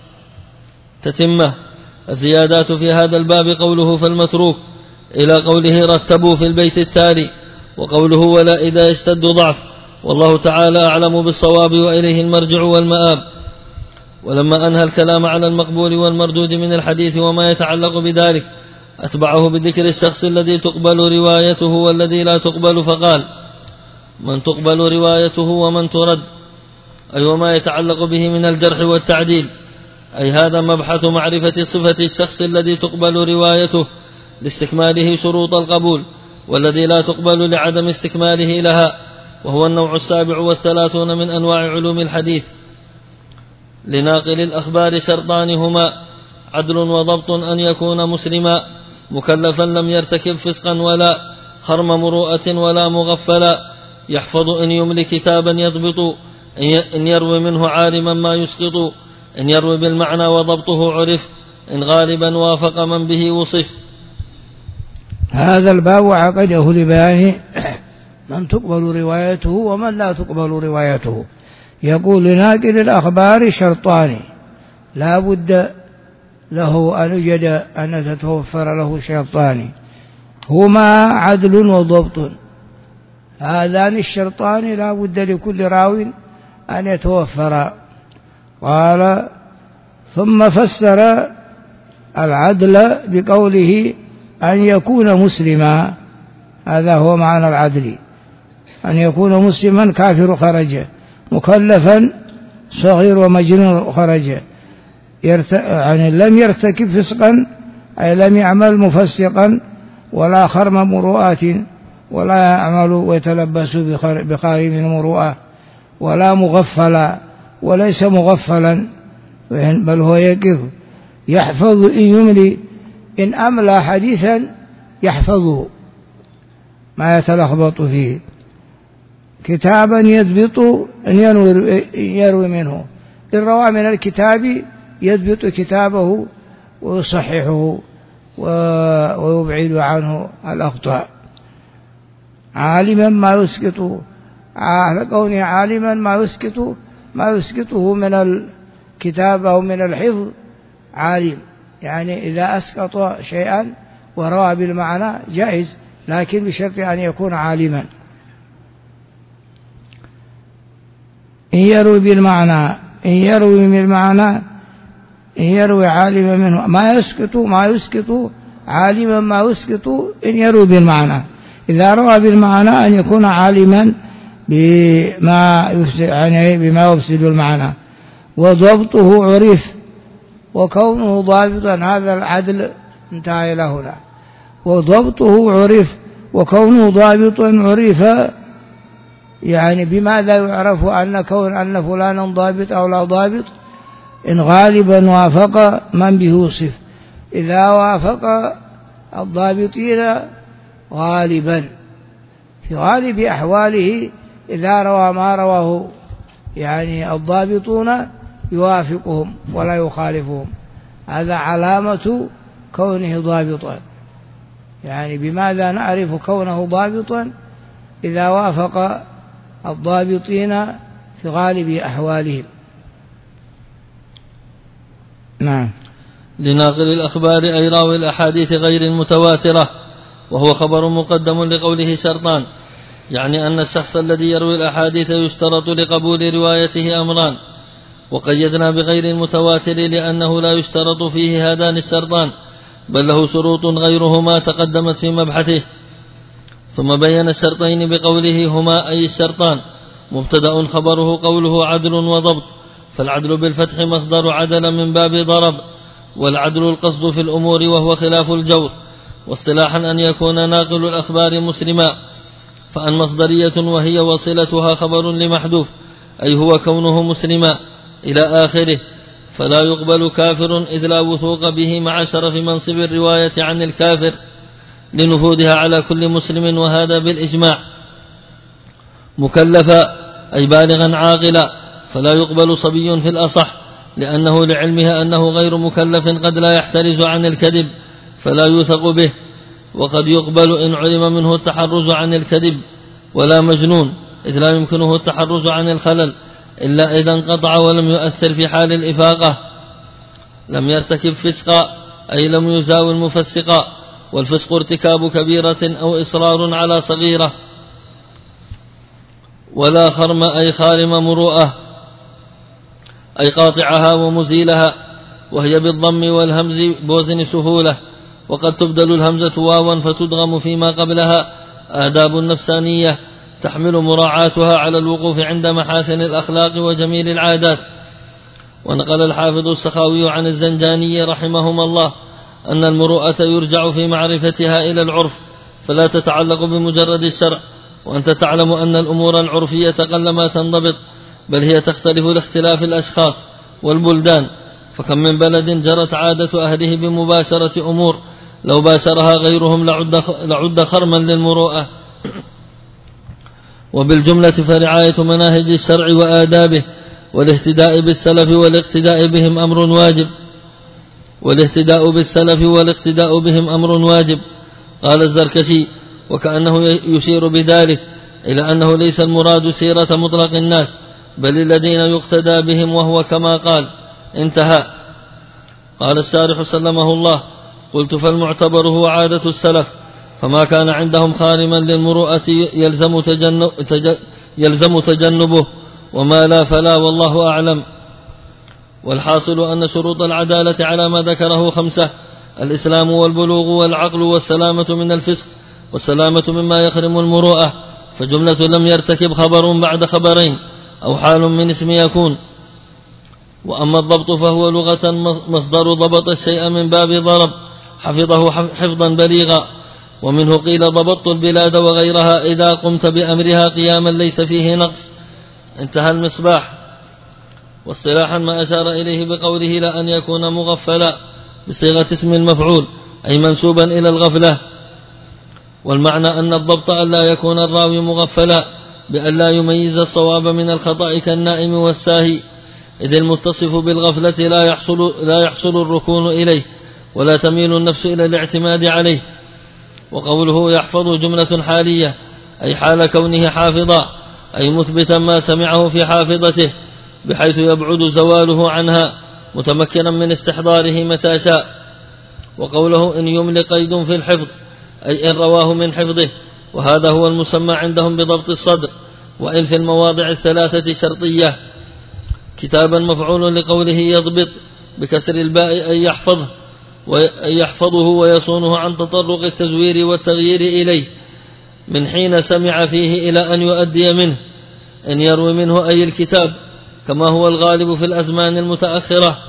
تتمة الزيادات في هذا الباب قوله فالمتروك إلى قوله رتبوا في البيت التالي، وقوله ولا إذا يشتد ضعف، والله تعالى أعلم بالصواب وإليه المرجع والمآب. ولما أنهى الكلام على المقبول والمردود من الحديث وما يتعلق بذلك أتبعه بذكر الشخص الذي تقبل روايته والذي لا تقبل، فقال من تقبل روايته ومن ترد، أي وما يتعلق به من الجرح والتعديل، أي هذا مبحث معرفة صفة الشخص الذي تقبل روايته لاستكماله شروط القبول، والذي لا تقبل لعدم استكماله لها، وهو النوع 37 من أنواع علوم الحديث. لناقل الأخبار شرطان هما عدل وضبط، أن يكون مسلما مكلفا لم يرتكب فسقا ولا خرم مروءة ولا مغفلا، يحفظ إن يملي كتابا يضبط، إن يروي منه عالما ما يسقط، إن يروي بالمعنى وضبطه عرف، إن غالبا وافق من به وصف. هذا الباب عقده لبيان من تقبل روايته ومن لا تقبل روايته. يقول لناقل الأخبار شرطان لا بد له أن يوجد أن تتوفر له شرطان هما عدل وضبط. هذان الشرطان لا بد لكل راو أن يتوفر. قال ثم فسر العدل بقوله أن يكون مسلما، هذا هو معنى العدل، أن يكون مسلما كافر خرج، مكلفا صغير ومجنون خرج، يعني لم يرتكب فسقا أي لم يعمل مفسقا ولا خرم مروءات ولا يعمل ويتلبس بخارم المروءة ولا مغفلا وليس مغفلا، بل هو يقف يحفظ إن يملي، إن أملى حديثا يحفظه ما يتلخبط فيه، كتابا يضبط أن يروي منه، إن روى من الكتاب يضبط كتابه ويصححه ويبعد عنه الأخطاء، عالما ما يسقط، على كونه عالما ما يسقطه من الكتاب أو من الحفظ عالم، يعني إذا أسقط شيئا وروى بالمعنى جائز، لكن بشرط أن يكون عالما. إن يروي بالمعنى، إن يروي بالمعنى، إن يروي عالما منه ما يسقط عالما ما يسقط إن يروي بالمعنى. إذا روى بالمعنى أن يكون عالما بما يفسد المعنى. وضبطه عرف وكونه ضابطا، هذا العدل انتهى إلى هنا. وضبطه عرف وكونه ضابطا عرف، يعني بماذا يعرف أن فلانا ضابط أو لا ضابط؟ إن غالبا وافق من به وصف. إذا وافق الضابطين غالبا في غالب أحواله، إذا روى ما رواه يعني الضابطون يوافقهم ولا يخالفهم، هذا علامة كونه ضابطا. يعني بماذا نعرف كونه ضابطا؟ إذا وافق الضابطين في غالب أحوالهم. نعم. لناقل الأخبار أي راوي الأحاديث غير المتواترة، وهو خبر مقدم لقوله شرطان، يعني أن الشخص الذي يروي الأحاديث يشترط لقبول روايته أمران، وقيدنا بغير المتواتر لأنه لا يشترط فيه هذان الشرطان، بل له شروط غيرهما تقدمت في مبحثه. ثم بين الشرطين بقوله هما أي الشرطان. مبتدأ خبره قوله عدل وضبط، فالعدل بالفتح مصدر عدل من باب ضرب، والعدل القصد في الأمور وهو خلاف الجور. واصطلاحا أن يكون ناقل الأخبار مسلما، فأن مصدرية وهي وصلتها خبر لمحذوف، أي هو كونه مسلما إلى آخره، فلا يقبل كافر إذ لا وثوق به مع شرف منصب الرواية عن الكافر لنفوذها على كل مسلم، وهذا بالإجماع. مكلفا أي بالغا عاقلا، فلا يقبل صبي في الأصح، لأنه لعلمها أنه غير مكلف قد لا يحترز عن الكذب فلا يوثق به. وقد يقبل إن علم منه التحرز عن الكذب، ولا مجنون إذ لا يمكنه التحرز عن الخلل إلا إذا انقطع ولم يؤثر في حال الإفاقة. لم يرتكب فسقا أي لم يزاول مفسقا، والفسق ارتكاب كبيرة أو إصرار على صغيرة. ولا خرم أي خارم مروءة أي قاطعها ومزيلها، وهي بالضم والهمز بوزن سهولة، وقد تبدل الهمزة واوا فتدغم فيما قبلها. آداب النفسانية تحمل مراعاتها على الوقوف عند محاسن الأخلاق وجميل العادات. ونقل الحافظ السخاوي عن الزنجاني رحمهما الله أن المروءة يرجع في معرفتها إلى العرف، فلا تتعلق بمجرد الشرع، وأنت تعلم أن الأمور العرفية قلما تنضبط، بل هي تختلف لاختلاف الأشخاص والبلدان. فكم من بلد جرت عادة أهله بمباشرة أمور لو باشرها غيرهم لعد خرما للمروءة. وبالجملة فرعاية مناهج الشرع وآدابه والاهتداء بالسلف والاقتداء بهم أمر واجب. قال الزركشي: وكأنه يشير بذلك إلى أنه ليس المراد سيرة مطلق الناس، بل الذين يقتدى بهم، وهو كما قال. انتهى. قال الشارح سلمه الله: قلت فالمعتبر هو عادة السلف، فما كان عندهم خارما للمروءة يلزم تجنبه، وما لا فلا، والله أعلم. والحاصل أن شروط العدالة على ما ذكره 5: الإسلام والبلوغ والعقل والسلامة من الفسق والسلامة مما يخرم المروءة، فجملة لم يرتكب خبر بعد خبرين أو حال من اسم يكون. وأما الضبط فهو لغة مصدر ضبط الشيء من باب ضرب، حفظه حفظا بليغا، ومنه قيل ضبطت البلاد وغيرها إذا قمت بأمرها قياما ليس فيه نقص. انتهى المصباح. واصطلاحا ما أشار إليه بقوله لأن يكون مغفلا بصيغة اسم المفعول، أي منسوبا إلى الغفلة. والمعنى أن الضبط أن لا يكون الراوي مغفلا، بأن لا يميز الصواب من الخطأ كالنائم والساهي، إذ المتصف بالغفلة لا يحصل الركون إليه، ولا تميل النفس إلى الاعتماد عليه. وقوله يحفظ جملة حالية، أي حال كونه حافظا، أي مثبتا ما سمعه في حافظته بحيث يبعد زواله عنها، متمكنا من استحضاره متى شاء. وقوله إن يمل قيد في الحفظ، أي إن رواه من حفظه، وهذا هو المسمى عندهم بضبط الصدر. وإن في المواضع 3 شرطية. كتابا مفعول لقوله يضبط بكسر الباء أي يحفظه، ويحفظه ويصونه عن تطرق التزوير والتغيير إليه من حين سمع فيه إلى أن يؤدي منه، إن يروي منه أي الكتاب كما هو الغالب في الأزمان المتأخرة،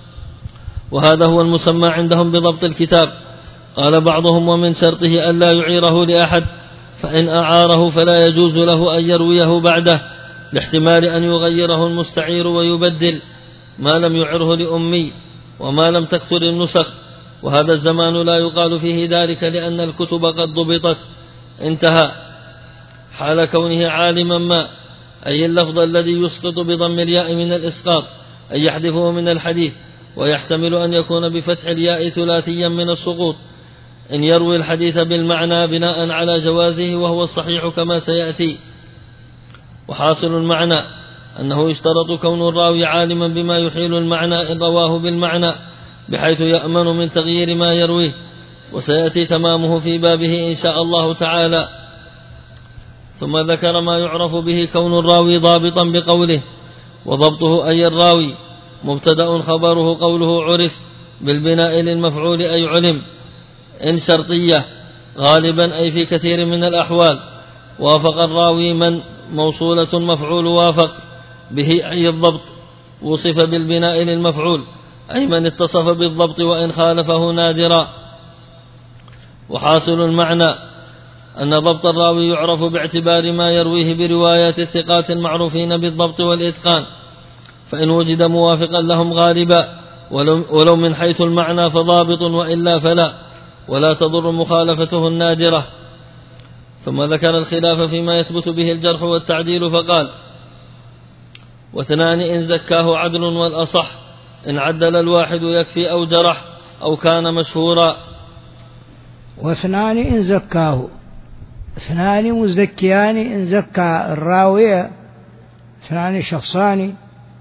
وهذا هو المسمى عندهم بضبط الكتاب. قال بعضهم: ومن شرطه ألا يعيره لأحد، فإن أعاره فلا يجوز له أن يرويه بعده، لاحتمال أن يغيره المستعير ويبدل، ما لم يعره لأمي وما لم تكثر النسخ، وهذا الزمان لا يقال فيه ذلك لأن الكتب قد ضبطت. انتهى. حال كونه عالما ما، أي اللفظ الذي يسقط بضم الياء من الإسقاط، أي يحذفه من الحديث، ويحتمل أن يكون بفتح الياء ثلاثيا من السقوط، إن يروي الحديث بالمعنى بناء على جوازه، وهو الصحيح كما سيأتي. وحاصل المعنى أنه يشترط كون الراوي عالما بما يحيل المعنى إن رواه بالمعنى، بحيث يأمن من تغيير ما يرويه، وسيأتي تمامه في بابه إن شاء الله تعالى. ثم ذكر ما يعرف به كون الراوي ضابطا بقوله: وضبطه أي الراوي مبتدأ خبره قوله عرف بالبناء للمفعول أي علم، إن شرطية غالبا أي في كثير من الأحوال. وافق الراوي من موصولة مفعول وافق به أي الضبط، وصف بالبناء للمفعول أي من اتصف بالضبط وإن خالفه نادرا. وحاصل المعنى أن ضبط الراوي يعرف باعتبار ما يرويه بروايات الثقات المعروفين بالضبط والإتقان، فإن وجد موافقا لهم غالبا ولو من حيث المعنى فضابط، وإلا فلا، ولا تضر مخالفته النادرة. ثم ذكر الخلاف فيما يثبت به الجرح والتعديل فقال: واثنان إن زكاه عدل، والأصح إن عدل الواحد يكفي أو جرح أو كان مشهورا. واثنان إن زكاه، اثنان مزكيان إن زكى الراوي، اثنان شخصان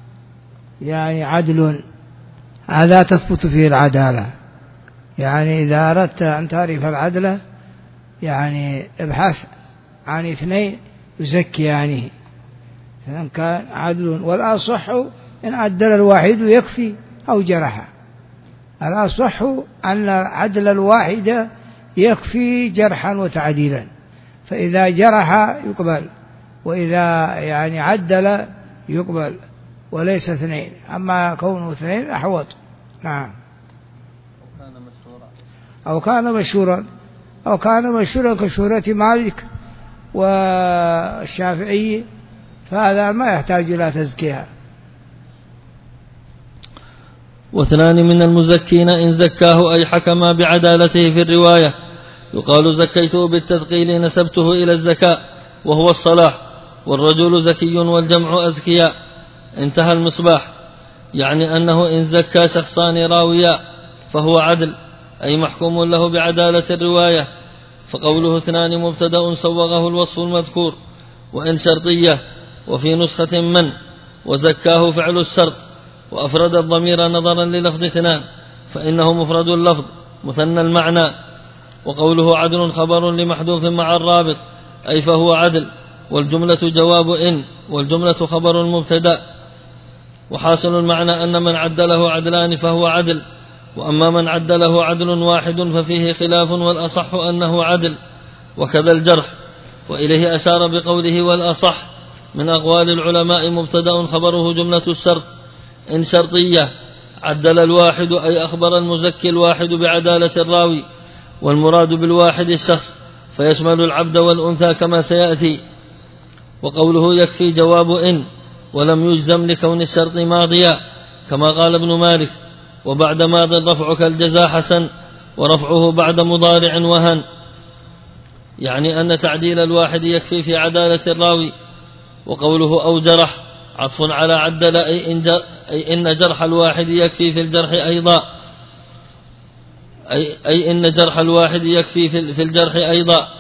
يعني عدل، هذا تثبت فيه العدالة. يعني إذا أردت أن تعرف العدل يعني ابحث عن اثنين يزكيانه، إن كان عدل. والأصح إن عدل الواحد يكفي أو جرح، الأصح أن عدل الواحد يكفي جرحا وتعديلا، فإذا جرح يقبل، وإذا يعني عدل يقبل، وليس اثنين. أما كونه اثنين أحوط. نعم. أو كان مشهورا، أو كان مشهورا كشهرة مالك والشافعي، فهذا ما يحتاج إلى تزكية. واثنان من المزكين إن زكاه أي حكما بعدالته في الرواية، يقال زكيته بالتثقيل نسبته إلى الزكاء وهو الصلاح، والرجل زكي والجمع أزكياء. انتهى المصباح. يعني أنه إن زكى شخصان راويا فهو عدل، أي محكوم له بعدالة الرواية. فقوله اثنان مبتدأ صوغه الوصف المذكور، وإن شرطية، وفي نسخة من، وزكاه فعل الشرط، وأفرد الضمير نظرا للفظ اثنان، فإنه مفرد اللفظ مثنى المعنى. وقوله عدل خبر لمحذوف مع الرابط، أي فهو عدل، والجملة جواب إن، والجملة خبر المبتدأ. وحاصل المعنى أن من عدله عدلان فهو عدل، وأما من عدله عدل واحد ففيه خلاف، والأصح أنه عدل. وكذا الجرح، وإليه أشار بقوله والأصح من أقوال العلماء مبتدأ خبره جملة الشرط، إن شرطية عدل الواحد أي أخبر المزكي الواحد بعدالة الراوي، والمراد بالواحد الشخص فيشمل العبد والأنثى كما سيأتي. وقوله يكفي جواب إن، ولم يجزم لكون الشرط ماضيا كما قال ابن مالك: وبعد ماض رفعك الجزاء حسن، ورفعه بعد مضارع وهن. يعني أن تعديل الواحد يكفي في عدالة الراوي. وقوله أو جرح عطف على عدل، أي إن جرح الواحد يكفي في الجرح أيضا، أي إن جرح الواحد يكفي في الجرح أيضا.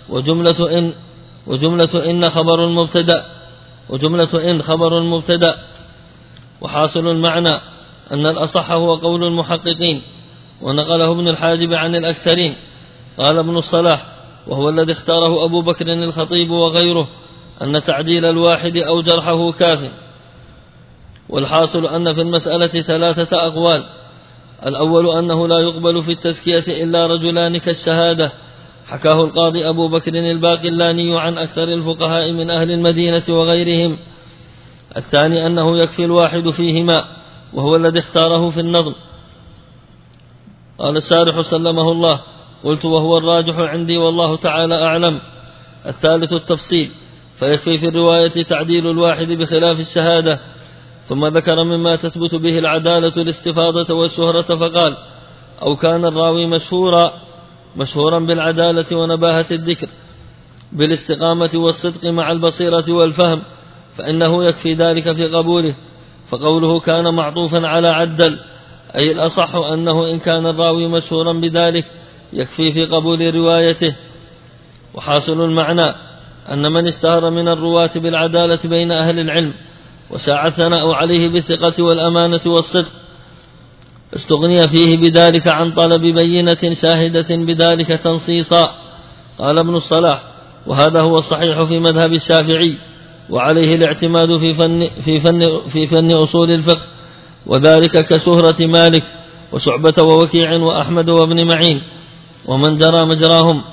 وجملة إن خبر المبتدأ، وجملة إن خبر المبتدأ. وحاصل المعنى أن الأصح هو قول المحققين، ونقله ابن الحاجب عن الأكثرين. قال ابن الصلاح، وهو الذي اختاره أبو بكر الخطيب وغيره، أن تعديل الواحد أو جرحه كاف. والحاصل أن في المسألة ثلاثة أقوال: الأول أنه لا يقبل في التزكية إلا رجلان كالشهادة، حكاه القاضي أبو بكر الباقلاني عن أكثر الفقهاء من أهل المدينة وغيرهم. الثاني أنه يكفي الواحد فيهما، وهو الذي اختاره في النظم. قال الشارح سلمه الله: قلت وهو الراجح عندي والله تعالى أعلم. الثالث التفصيل، فيكفي في الرواية تعديل الواحد بخلاف الشهادة. ثم ذكر مما تثبت به العدالة الاستفاضة والشهرة فقال: أو كان الراوي مشهورا بالعدالة ونباهة الذكر بالاستقامة والصدق مع البصيرة والفهم، فإنه يكفي ذلك في قبوله. فقوله كان معطوفا على عدل، أي الأصح أنه إن كان الراوي مشهورا بذلك يكفي في قبول روايته. وحاصل المعنى أن من اشتهر من الرواة بالعدالة بين أهل العلم وساع الثناء عليه بالثقة والأمانة والصدق استغني فيه بذلك عن طلب بينة شاهدة بذلك تنصيصا. قال ابن الصلاح: وهذا هو الصحيح في مذهب الشافعي، وعليه الاعتماد في فن أصول الفقه، وذلك كشهرة مالك وشعبة ووكيع وأحمد وابن معين ومن جرى مجراهم.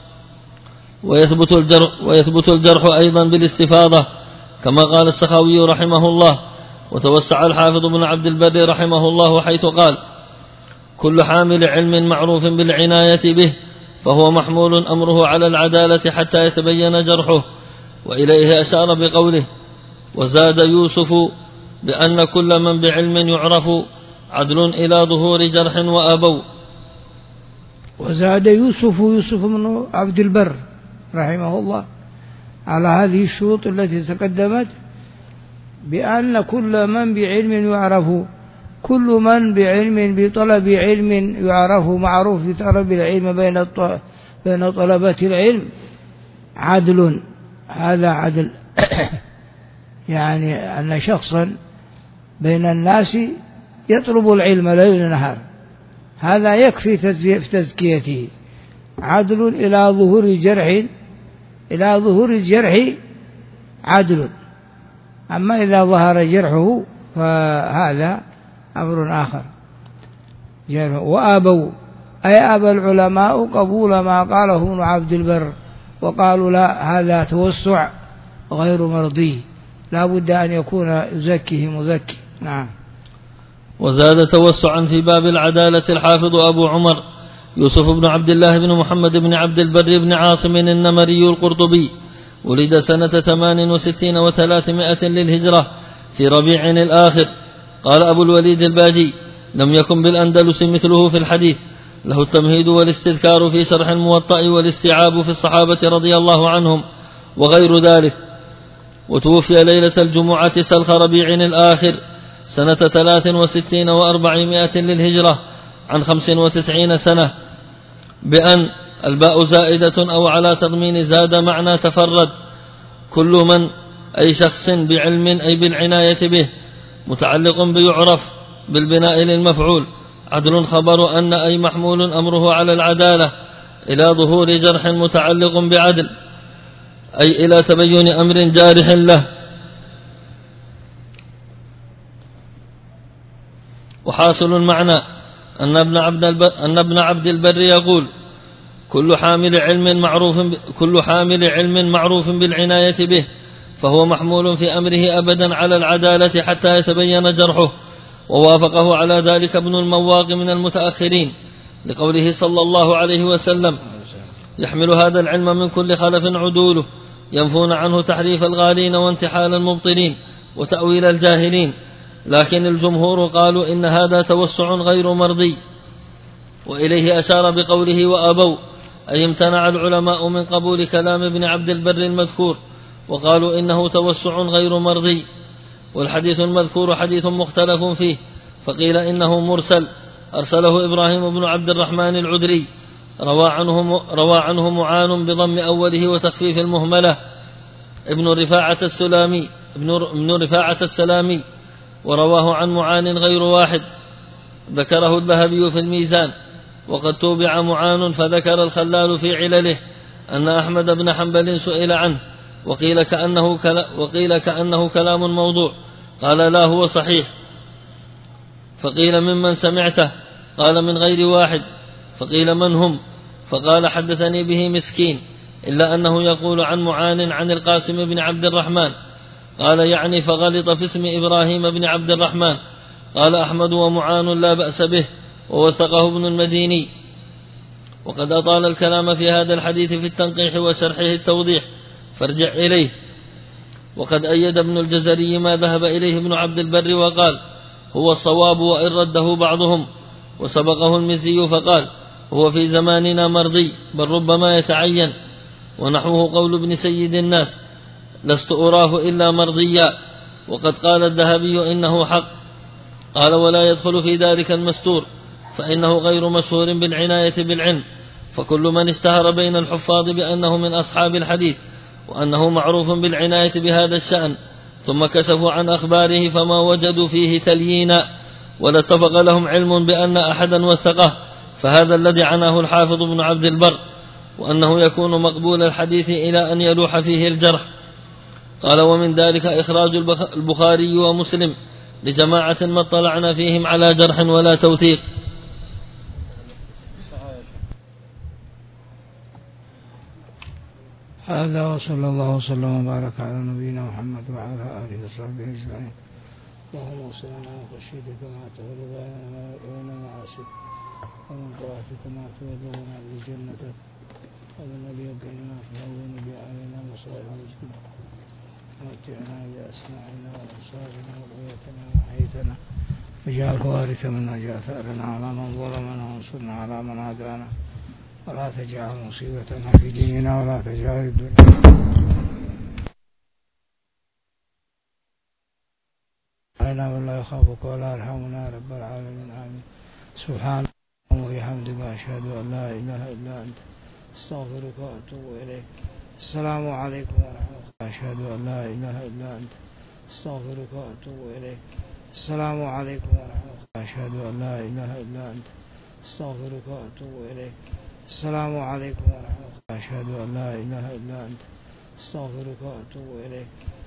ويثبت الجرح أيضا بالاستفاضة، كما قال السخاوي رحمه الله. وتوسع الحافظ بن عبد البر رحمه الله حيث قال: كل حامل علم معروف بالعناية به فهو محمول أمره على العدالة حتى يتبين جرحه. وإليه أشار بقوله: وزاد يوسف بأن كل من بعلم يعرف عدل إلى ظهور جرح وأبوا. وزاد يوسف بن عبد البر رحمه الله على هذه الشروط التي تقدمت بأن كل من بعلم يعرف، كل من بعلم بطلب علم يعرف، معروف بطلب العلم بين طلبة العلم عدل. هذا عدل يعني أن شخصا بين الناس يطلب العلم ليل نهار، هذا يكفي في تزكيته. عدل إلى ظهور الجرح عدل. أما إذا ظهر جرحه فهذا أمر آخر. وأبوا أي أبى العلماء قبول ما قاله ابن عبد البر، وقالوا لا، هذا توسع غير مرضي، لا بد أن يكون يزكيه مزكي. نعم. وزاد توسعا في باب العدالة الحافظ أبو عمر يوسف بن عبد الله بن محمد بن عبد البر بن عاصم النمري القرطبي، ولد سنة 68 و300 للهجرة في ربيع الآخر. قال أبو الوليد الباجي: لم يكن بالأندلس مثله في الحديث، له التمهيد والاستذكار في شرح الموطأ والاستيعاب في الصحابة رضي الله عنهم وغير ذلك. وتوفي ليلة الجمعة سلخ ربيع الآخر سنة 63 و400 للهجرة عن 95 سنة، بأن الباء زائدة أو على تضمين زاد معنى تفرد. كل من أي شخص بعلم أي بالعناية به، متعلق بيعرف بالبناء للمفعول. عدل خبر أن أي محمول أمره على العدالة إلى ظهور جرح متعلق بعدل، أي إلى تبين أمر جارح له. وحاصل المعنى أن ابن عبد البر يقول: كل حامل علم معروف بالعناية به فهو محمول في أمره أبدا على العدالة حتى يتبين جرحه. ووافقه على ذلك ابن المواق من المتأخرين، لقوله صلى الله عليه وسلم: يحمل هذا العلم من كل خلف عدوله ينفون عنه تحريف الغالين وانتحال المبطلين وتأويل الجاهلين. لكن الجمهور قالوا إن هذا توسع غير مرضي. وإليه أشار بقوله: وأبوا، أي امتنع العلماء من قبول كلام ابن عبد البر المذكور، وقالوا إنه توسع غير مرضي. والحديث المذكور حديث مختلف فيه، فقيل إنه مرسل أرسله إبراهيم بن عبد الرحمن العذري، روى عنه معان بضم أوله وتخفيف المهملة ابن رفاعة السلامي، ورواه عن معان غير واحد، ذكره الذهبي في الميزان. وقد توبع معان، فذكر الخلال في علله أن أحمد بن حنبل سئل عنه وقيل كأنه كلام موضوع، قال لا، هو صحيح. فقيل: ممن سمعته؟ قال من غير واحد. فقيل من هم؟ فقال حدثني به مسكين، إلا أنه يقول عن معان عن القاسم بن عبد الرحمن. قال يعني فغلط في اسم إبراهيم بن عبد الرحمن. قال أحمد ومعان لا بأس به، ووثقه ابن المديني. وقد أطال الكلام في هذا الحديث في التنقيح وشرحه التوضيح، فارجع إليه. وقد أيد ابن الجزري ما ذهب إليه ابن عبد البر وقال هو الصواب وإن رده بعضهم. وسبقه المزي فقال هو في زماننا مرضي، بل ربما يتعين. ونحوه قول ابن سيد الناس لست أراه إلا مرضيا. وقد قال الذهبي إنه حق. قال ولا يدخل في ذلك المستور، فإنه غير مشهور بالعناية بالعلم. فكل من اشتهر بين الحفاظ بأنه من أصحاب الحديث وأنه معروف بالعناية بهذا الشأن ثم كشفوا عن أخباره فما وجدوا فيه تليينا ولا اتفق لهم علم بأن أحدا وثقه، فهذا الذي عناه الحافظ ابن عبد البر، وأنه يكون مقبول الحديث إلى أن يلوح فيه الجرح. قال ومن ذلك إخراج البخاري ومسلم لجماعة ما اطلعنا فيهم على جرح ولا توثيق. هذا وصلى الله وسلم وبارك على نبينا محمد وعلى آله وصحبه أجمعين. اللهم وصلنا على خشيتك ما تهل بين معاصيك، ومن طاعتك ما تبلغنا بجنتك، ومن اليقين ما تهون به علينا مصائب الدنيا. ومتعنا بأسماعنا وأبصارنا وقوتنا ما أحييتنا، واجعله وارثا منا، واجعل ثأرنا على من ظلمنا وانصرنا على من عادانا، ولا تجعل مصيبتنا في ديننا، ولا تجعل الدنيا علينا ولا يخافك ولا يرحمنا يا رب العالمين. آمين. سبحان الله وبحمدك، أشهد أن لا إله إلا أنت، استغفرك وأتوب إليك. السلام عليكم ورحمة الله. أشهد أن لا إله إلا أنت، استغفرك وأتوب إليك. السلام عليكم ورحمة الله. أشهد أن لا إله إلا أنت، استغفرك وأتوب إليك. السلام عليكم ورحمة الله. أشهد أن لا إله إلا أنت، استغفرك وأتوب إليك.